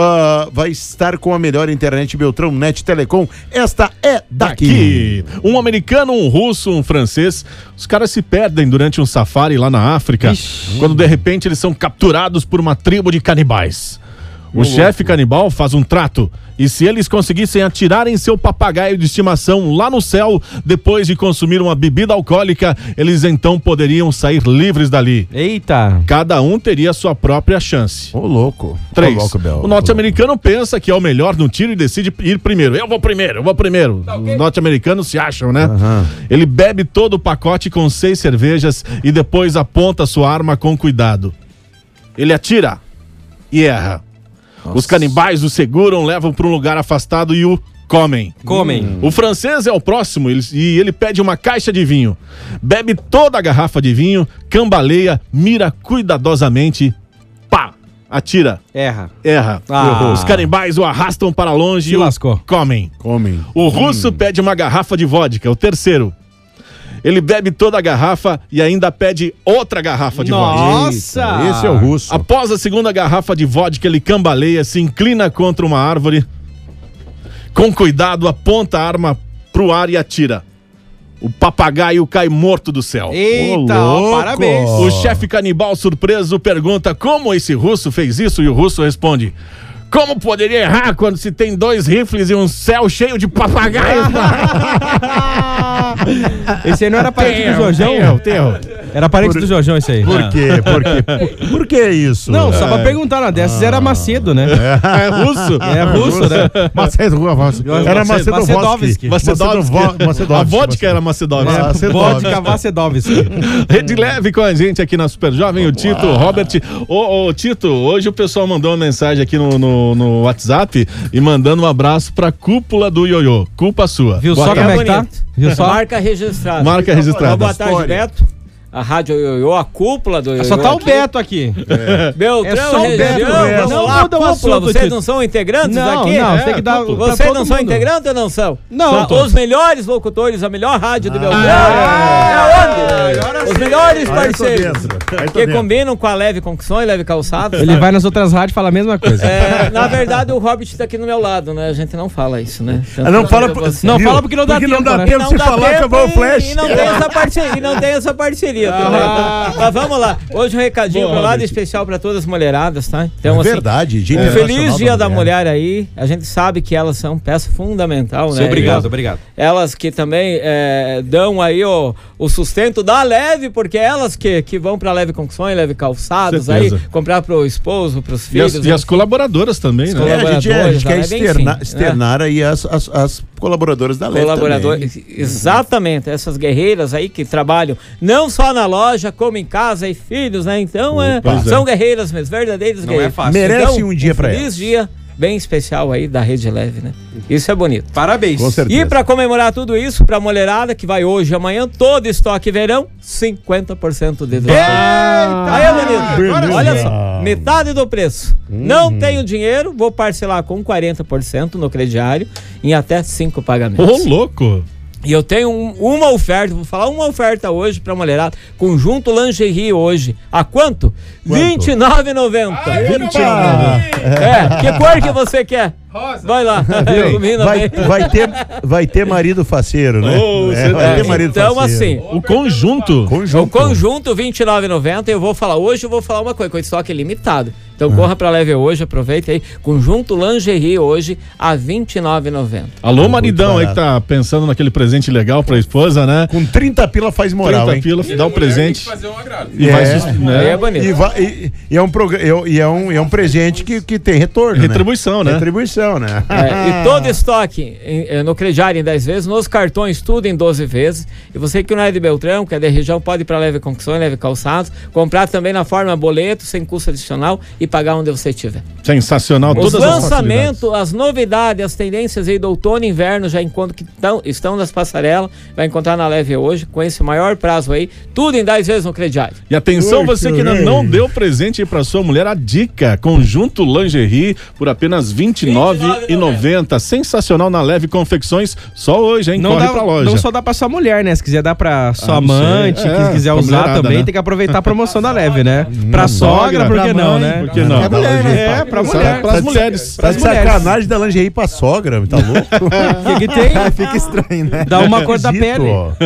estar com a melhor internet Beltrão Net Telecom. Esta é daqui. Um americano, um russo, um francês, os caras se perdem durante um safari lá na África, quando de repente eles são capturados por uma tribo de canibais. O chefe canibal faz um trato, e se eles conseguissem atirar em seu papagaio de estimação lá no céu, depois de consumir uma bebida alcoólica, eles então poderiam sair livres dali. Eita! Cada um teria sua própria chance. Ô, louco. 3. O norte-americano pensa que é o melhor no tiro e decide ir primeiro. Eu vou primeiro. Os norte-americanos se acham, né? Ele bebe todo o pacote com 6 cervejas e depois aponta sua arma com cuidado. Ele atira e erra. Os canibais o seguram, levam para um lugar afastado e o comem. O francês é o próximo e ele pede uma caixa de vinho. Bebe toda a garrafa de vinho, cambaleia, mira cuidadosamente, pá! atira. Erra. Os canibais o arrastam para longe e lascou. Comem. O russo pede uma garrafa de vodka, o terceiro. Ele bebe toda a garrafa e ainda pede outra garrafa de vodka. Nossa! Esse é o russo. Após a segunda garrafa de vodka, ele cambaleia, se inclina contra uma árvore. Com cuidado, aponta a arma pro ar e atira. O papagaio cai morto do céu. Eita, parabéns. O chefe canibal, surpreso, pergunta como esse russo fez isso e o russo responde: como poderia errar quando se tem 2 rifles e um céu cheio de papagaios? Esse aí não era parente do Jorjão? Era parente do Jorjão esse aí. Por quê? Por que isso? Não, só pra perguntar, na dessas era Macedo, né? É russo? É russo, né? Era Macedovski. A vodka era Macedovski. Vodka Macedovski. Rede Leve com a gente aqui na Super Jovem, o Tito, o Robert. Ô Tito, hoje o pessoal mandou uma mensagem aqui no WhatsApp e mandando um abraço pra cúpula do Ioiô. Culpa sua. Viu só como é que tá? Viu só? Marca registrada. Marca registrada. Boa tarde, Beto. A Rádio Ioiô, a cúpula do Ioiô. Só tá o Beto aqui. Beltrão, região, não muda o assunto. Vocês não são integrantes aqui? Não, você tem que dar. Vocês não são integrantes ou não são? Não. Os melhores locutores, a melhor rádio do Beltrão. Os melhores parceiros. Que combinam com a Leve Conquistões, Leve Calçados. Ele vai nas outras rádios e fala a mesma coisa. Na verdade, o Robert tá aqui do meu lado, né? A gente não fala isso, né? Não fala porque não dá tempo. Não dá tempo de falar, acabou o flash. E não tem essa parceria. Mas vamos lá. Hoje um recadinho pro lado especial para todas as mulheradas, tá? Então, assim, verdade. Um feliz Dia da Mulher aí. A gente sabe que elas são peça fundamental, né? Obrigado. Elas que também dão aí o sustento da Leve, porque elas que vão pra Leve Conquistões, Leve Calçados, aí comprar pro esposo, pros filhos. E as colaboradoras também, né? A gente quer externar aí as colaboradoras da Leve também. Exatamente, essas guerreiras aí que trabalham não só na loja, como em casa e filhos, né? Então são guerreiras mesmo, verdadeiras guerreiras. É fácil. Merece um dia pra elas. Feliz dia bem especial aí da Rede Leve, né? Isso é bonito. Parabéns. Com certeza. E pra comemorar tudo isso, pra mulherada que vai hoje e amanhã, todo estoque verão, 50% de desconto. Aí, bonito. Olha só, metade do preço. Não tenho dinheiro, vou parcelar com 40% no crediário em até 5 pagamentos. Ô, louco! E eu tenho uma oferta, vou falar uma oferta hoje pra mulherada. Conjunto lingerie hoje. A quanto? R$29,90. Que cor que você quer? Rosa. Vai lá. Vai ter marido faceiro, né? Vai ter marido então, faceiro. assim, o conjunto R$29,90. Eu vou falar uma coisa, com estoque limitado. Então corra pra Leve hoje, aproveita aí. Conjunto lingerie hoje a R$29,90. Alô, maridão aí que tá pensando naquele presente legal pra esposa, né? Com 30 pila faz moral, 30 pila, dá um presente. Fazer um agrado. É bonito. E é um presente que tem retorno, retribuição, né? Retribuição, né? E todo estoque no crediário em 10 vezes, nos cartões tudo em 12 vezes. E você que não é de Beltrão, que é da região, pode ir pra Leve Conquistões, Leve Calçados, comprar também na forma boleto, sem custo adicional e pagar onde você estiver. Sensacional. Os lançamentos, as novidades, as tendências aí do outono e inverno já enquanto que estão nas passarelas, vai encontrar na Leve hoje, com esse maior prazo aí, tudo em 10 vezes no crediário. E atenção, você que ainda não deu presente aí pra sua mulher, a dica, conjunto lingerie por apenas R$29,90. Sensacional na Leve Confecções, só hoje, hein? Corre pra loja. Não só dá pra sua mulher, né? Se quiser dar pra sua amante, que quiser usar também, né? Tem que aproveitar a promoção da Leve, né? Pra sogra, por que não, né? Por que não? É mulher, né? Pra mulher. Pras mulheres. Tá de sacanagem da lingerie pra sogra, tá louco? O que tem? Fica estranho, né? Dá uma cor da pele.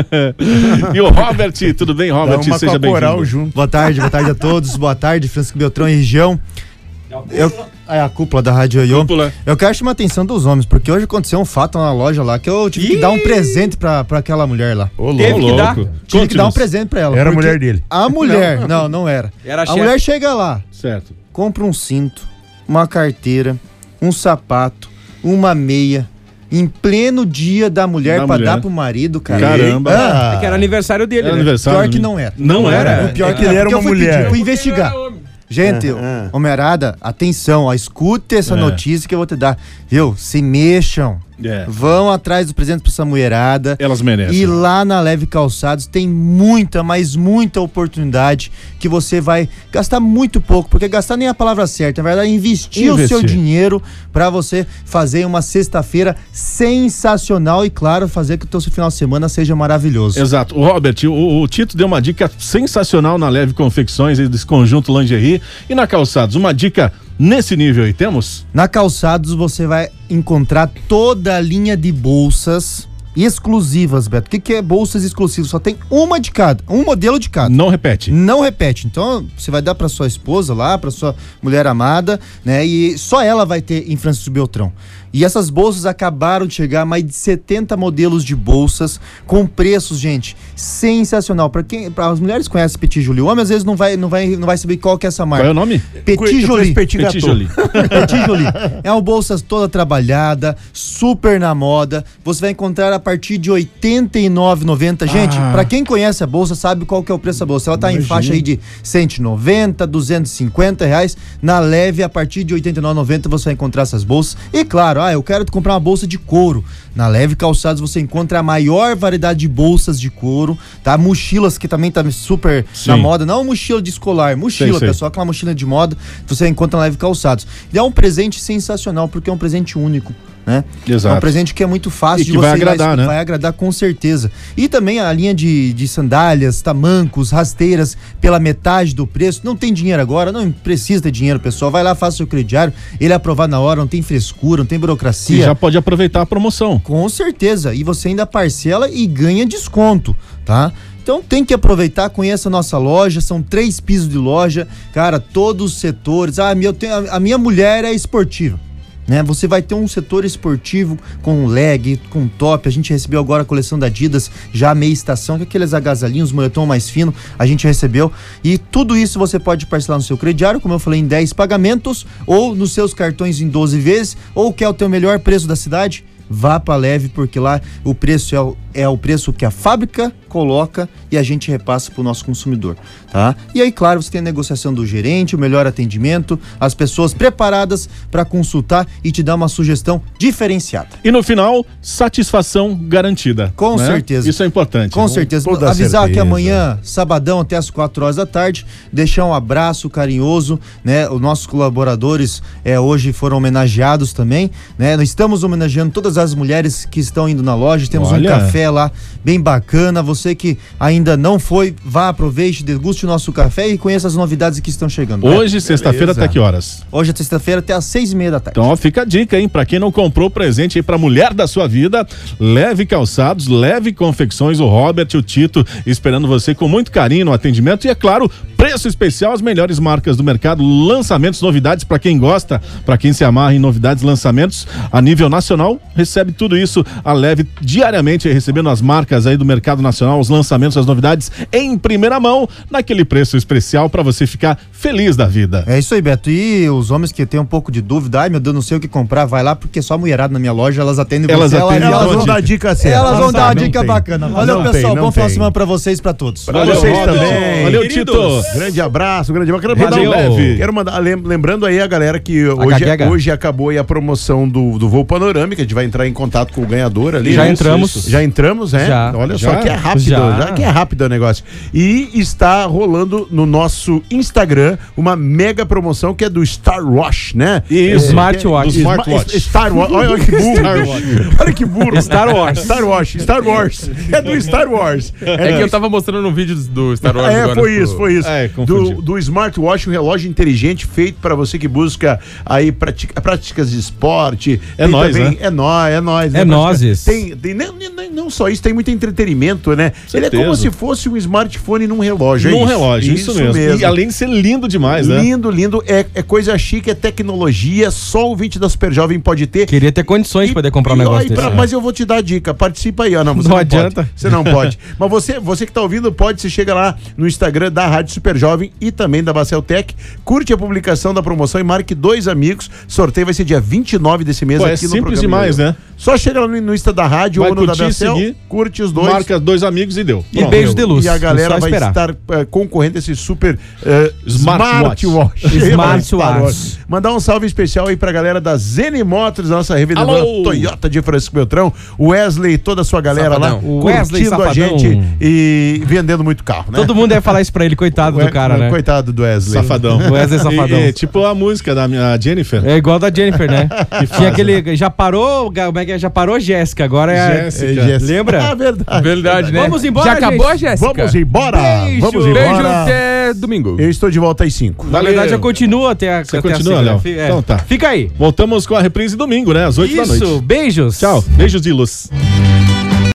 E o Robert, tudo bem, Robert? Seja bem-vindo. Boa tarde a todos. Boa tarde, Francisco Beltrão e região. A cúpula da Rádio Ioiô. Eu quero chamar a atenção dos homens, porque hoje aconteceu um fato na loja lá que eu tive que dar um presente pra aquela mulher lá. Tive que dar um presente pra ela. Era a mulher dele. A mulher, não era. A mulher chega lá, certo? Compra um cinto, uma carteira, um sapato, uma meia, em pleno dia da mulher pra dar pro marido, cara. Caramba. É que era aniversário dele, né? Pior que não era. Não era? O pior que ele era uma mulher. Fui investigar. Gente, Homem-Arada, atenção, escute essa notícia que eu vou te dar. Viu? Se mexam. Vão atrás dos presentes pra essa mulherada. Elas merecem. E lá na Leve Calçados tem muita, mas muita oportunidade que você vai gastar muito pouco, porque gastar nem é a palavra certa, na verdade, investir o seu dinheiro pra você fazer uma sexta-feira sensacional e, claro, fazer que o seu final de semana seja maravilhoso. Exato. Robert, o Tito deu uma dica sensacional na Leve Confecções e desse conjunto lingerie. E na Calçados, uma dica nesse nível aí, temos? Na Calçados você vai encontrar toda a linha de bolsas exclusivas, Beto. O que é bolsas exclusivas? Só tem uma de cada, um modelo de cada. Não repete. Não repete. Então, você vai dar pra sua esposa lá, pra sua mulher amada, né? E só ela vai ter em Francisco Beltrão. E essas bolsas acabaram de chegar, mais de 70 modelos de bolsas com preços, gente, sensacional. Para as mulheres conhecem Petit Jolie, o homem às vezes não vai saber qual que é essa marca. Qual é o nome? Petit Jolie. Petit Jolie. Petit Jolie. É uma bolsa toda trabalhada, super na moda. Você vai encontrar a partir de R$ 89,90. Gente, para quem conhece a bolsa, sabe qual que é o preço da bolsa. Ela tá em faixa aí de 190, 250 reais. Na Leve, a partir de R$ 89,90 você vai encontrar essas bolsas. E claro, eu quero comprar uma bolsa de couro. Na Leve Calçados você encontra a maior variedade de bolsas de couro, tá? Mochilas, que também tá super na moda. Não mochila de escolar, mochila, pessoal, aquela mochila de moda, você encontra na Leve Calçados. E é um presente sensacional, porque é um presente único, né? Exato. É um presente que é muito fácil e que vai agradar, né? Vai agradar com certeza. E também a linha de sandálias, tamancos, rasteiras pela metade do preço. Não tem dinheiro agora, não precisa ter dinheiro, pessoal. Vai lá, faça o seu crediário, ele é aprovado na hora, não tem frescura, não tem burocracia. E já pode aproveitar a promoção. Com certeza. E você ainda parcela e ganha desconto, tá? Então tem que aproveitar, conheça a nossa loja, são 3 pisos de loja, cara, todos os setores. A minha mulher é esportiva, né? Você vai ter um setor esportivo com leg, com top. A gente recebeu agora a coleção da Adidas, já meia estação, que é aqueles agasalhinhos, moletom mais fino, a gente recebeu. E tudo isso você pode parcelar no seu crediário, como eu falei, em 10 pagamentos, ou nos seus cartões em 12 vezes, ou quer o teu melhor preço da cidade? Vá pra Leve, porque lá o preço é o preço que a fábrica coloca e a gente repassa pro nosso consumidor, tá? E aí, claro, você tem a negociação do gerente, o melhor atendimento, as pessoas preparadas para consultar e te dar uma sugestão diferenciada. E no final, satisfação garantida. Com certeza. Isso é importante. Com certeza. Avisar que amanhã, sabadão, até as 4 horas da tarde, deixar um abraço carinhoso, né? Os nossos colaboradores hoje foram homenageados também, né? Nós estamos homenageando todas as mulheres que estão indo na loja, temos um café lá bem bacana. Você que ainda não foi, vá, aproveite, deguste o nosso café e conheça as novidades que estão chegando. Hoje, sexta-feira, até que horas? Hoje é sexta-feira até às 6:30 da tarde. Então, ó, fica a dica, hein? Pra quem não comprou presente aí pra mulher da sua vida, Leve Calçados, Leve Confecções, o Robert e o Tito esperando você com muito carinho no atendimento e, é claro, preço especial, as melhores marcas do mercado, lançamentos, novidades pra quem gosta, pra quem se amarra em novidades, lançamentos a nível nacional, recebe tudo isso, a Leve diariamente recebendo as marcas aí do mercado nacional, os lançamentos, as novidades em primeira mão, naquele preço especial pra você ficar feliz da vida. É isso aí, Beto. E os homens que têm um pouco de dúvida, ai meu Deus, não sei o que comprar, vai lá, porque só mulherada na minha loja, elas atendem você. Elas vão dar dica certa. Elas vão dar uma dica bacana. Valeu, pessoal. Bom final de semana pra vocês e pra todos. Pra vocês também. Valeu, Tito. Grande abraço, grande abraço. Quero mandar, lembrando aí a galera que hoje acabou aí a promoção do voo panorâmica, a gente vai entrar em contato com o ganhador ali. Já entramos. Já entramos, é? Já. Olha só que é rápido, já que é rápido o negócio. E está rolando no nosso Instagram uma mega promoção que é do Smartwatch, né? Isso. Smartwatch. Smartwatch. Olha que burro. Olha que burro. Star Wars. Star Wars. É do Star Wars. É que eu tava mostrando um vídeo do Star Wars agora. Foi isso. Do Smartwatch, um relógio inteligente feito para você que busca aí práticas de esporte. É nóis, né? É nóis. É nozes. Tem não só isso, tem muito entretenimento, né? Ele é como se fosse um smartphone num relógio. Num relógio, isso mesmo. E além de ser lindo demais, né? Lindo. É coisa chique, é tecnologia, só o ouvinte da Super Jovem pode ter. Queria ter condições de poder comprar um negócio desse. Mas eu vou te dar a dica, participa aí. Não, não adianta. Você não pode. Mas você que tá ouvindo, você chega lá no Instagram da Rádio Super Super Jovem e também da Baceltec. Curte a publicação da promoção e marque 2 amigos. Sorteio vai ser dia 29 desse mês. Pô, aqui é no simples programa. demais, né? Só chega lá no Insta da rádio vai ou no da curtir, Bacel, seguir, curte os 2. marca 2 amigos e deu. E beijo de luz. E a galera vai estar concorrendo a esse super smartwatch. Mandar um salve especial aí pra galera da Zene Motors, a nossa revendedora Toyota de Francisco Beltrão. O Wesley e toda a sua galera lá, curtindo a gente e vendendo muito carro, né? Todo mundo deve falar isso pra ele, coitado do cara, né? Coitado do Wesley. Safadão. O Wesley Safadão. Tipo a música da minha Jennifer. É igual da Jennifer, né? Tinha aquele, já parou, como é que é? Já parou Jéssica, agora é Jéssica. Lembra? Ah, verdade. Verdade, né? Vamos embora, Já acabou, gente? Jéssica? Vamos embora. Vamos embora. Beijo até domingo. Eu estou de volta às 5. Na verdade, já continua até Você continua, Léo? Então tá. Fica aí. Voltamos com a reprise domingo, né? Às 8 da noite. Isso, beijos. Tchau. Beijos de luz.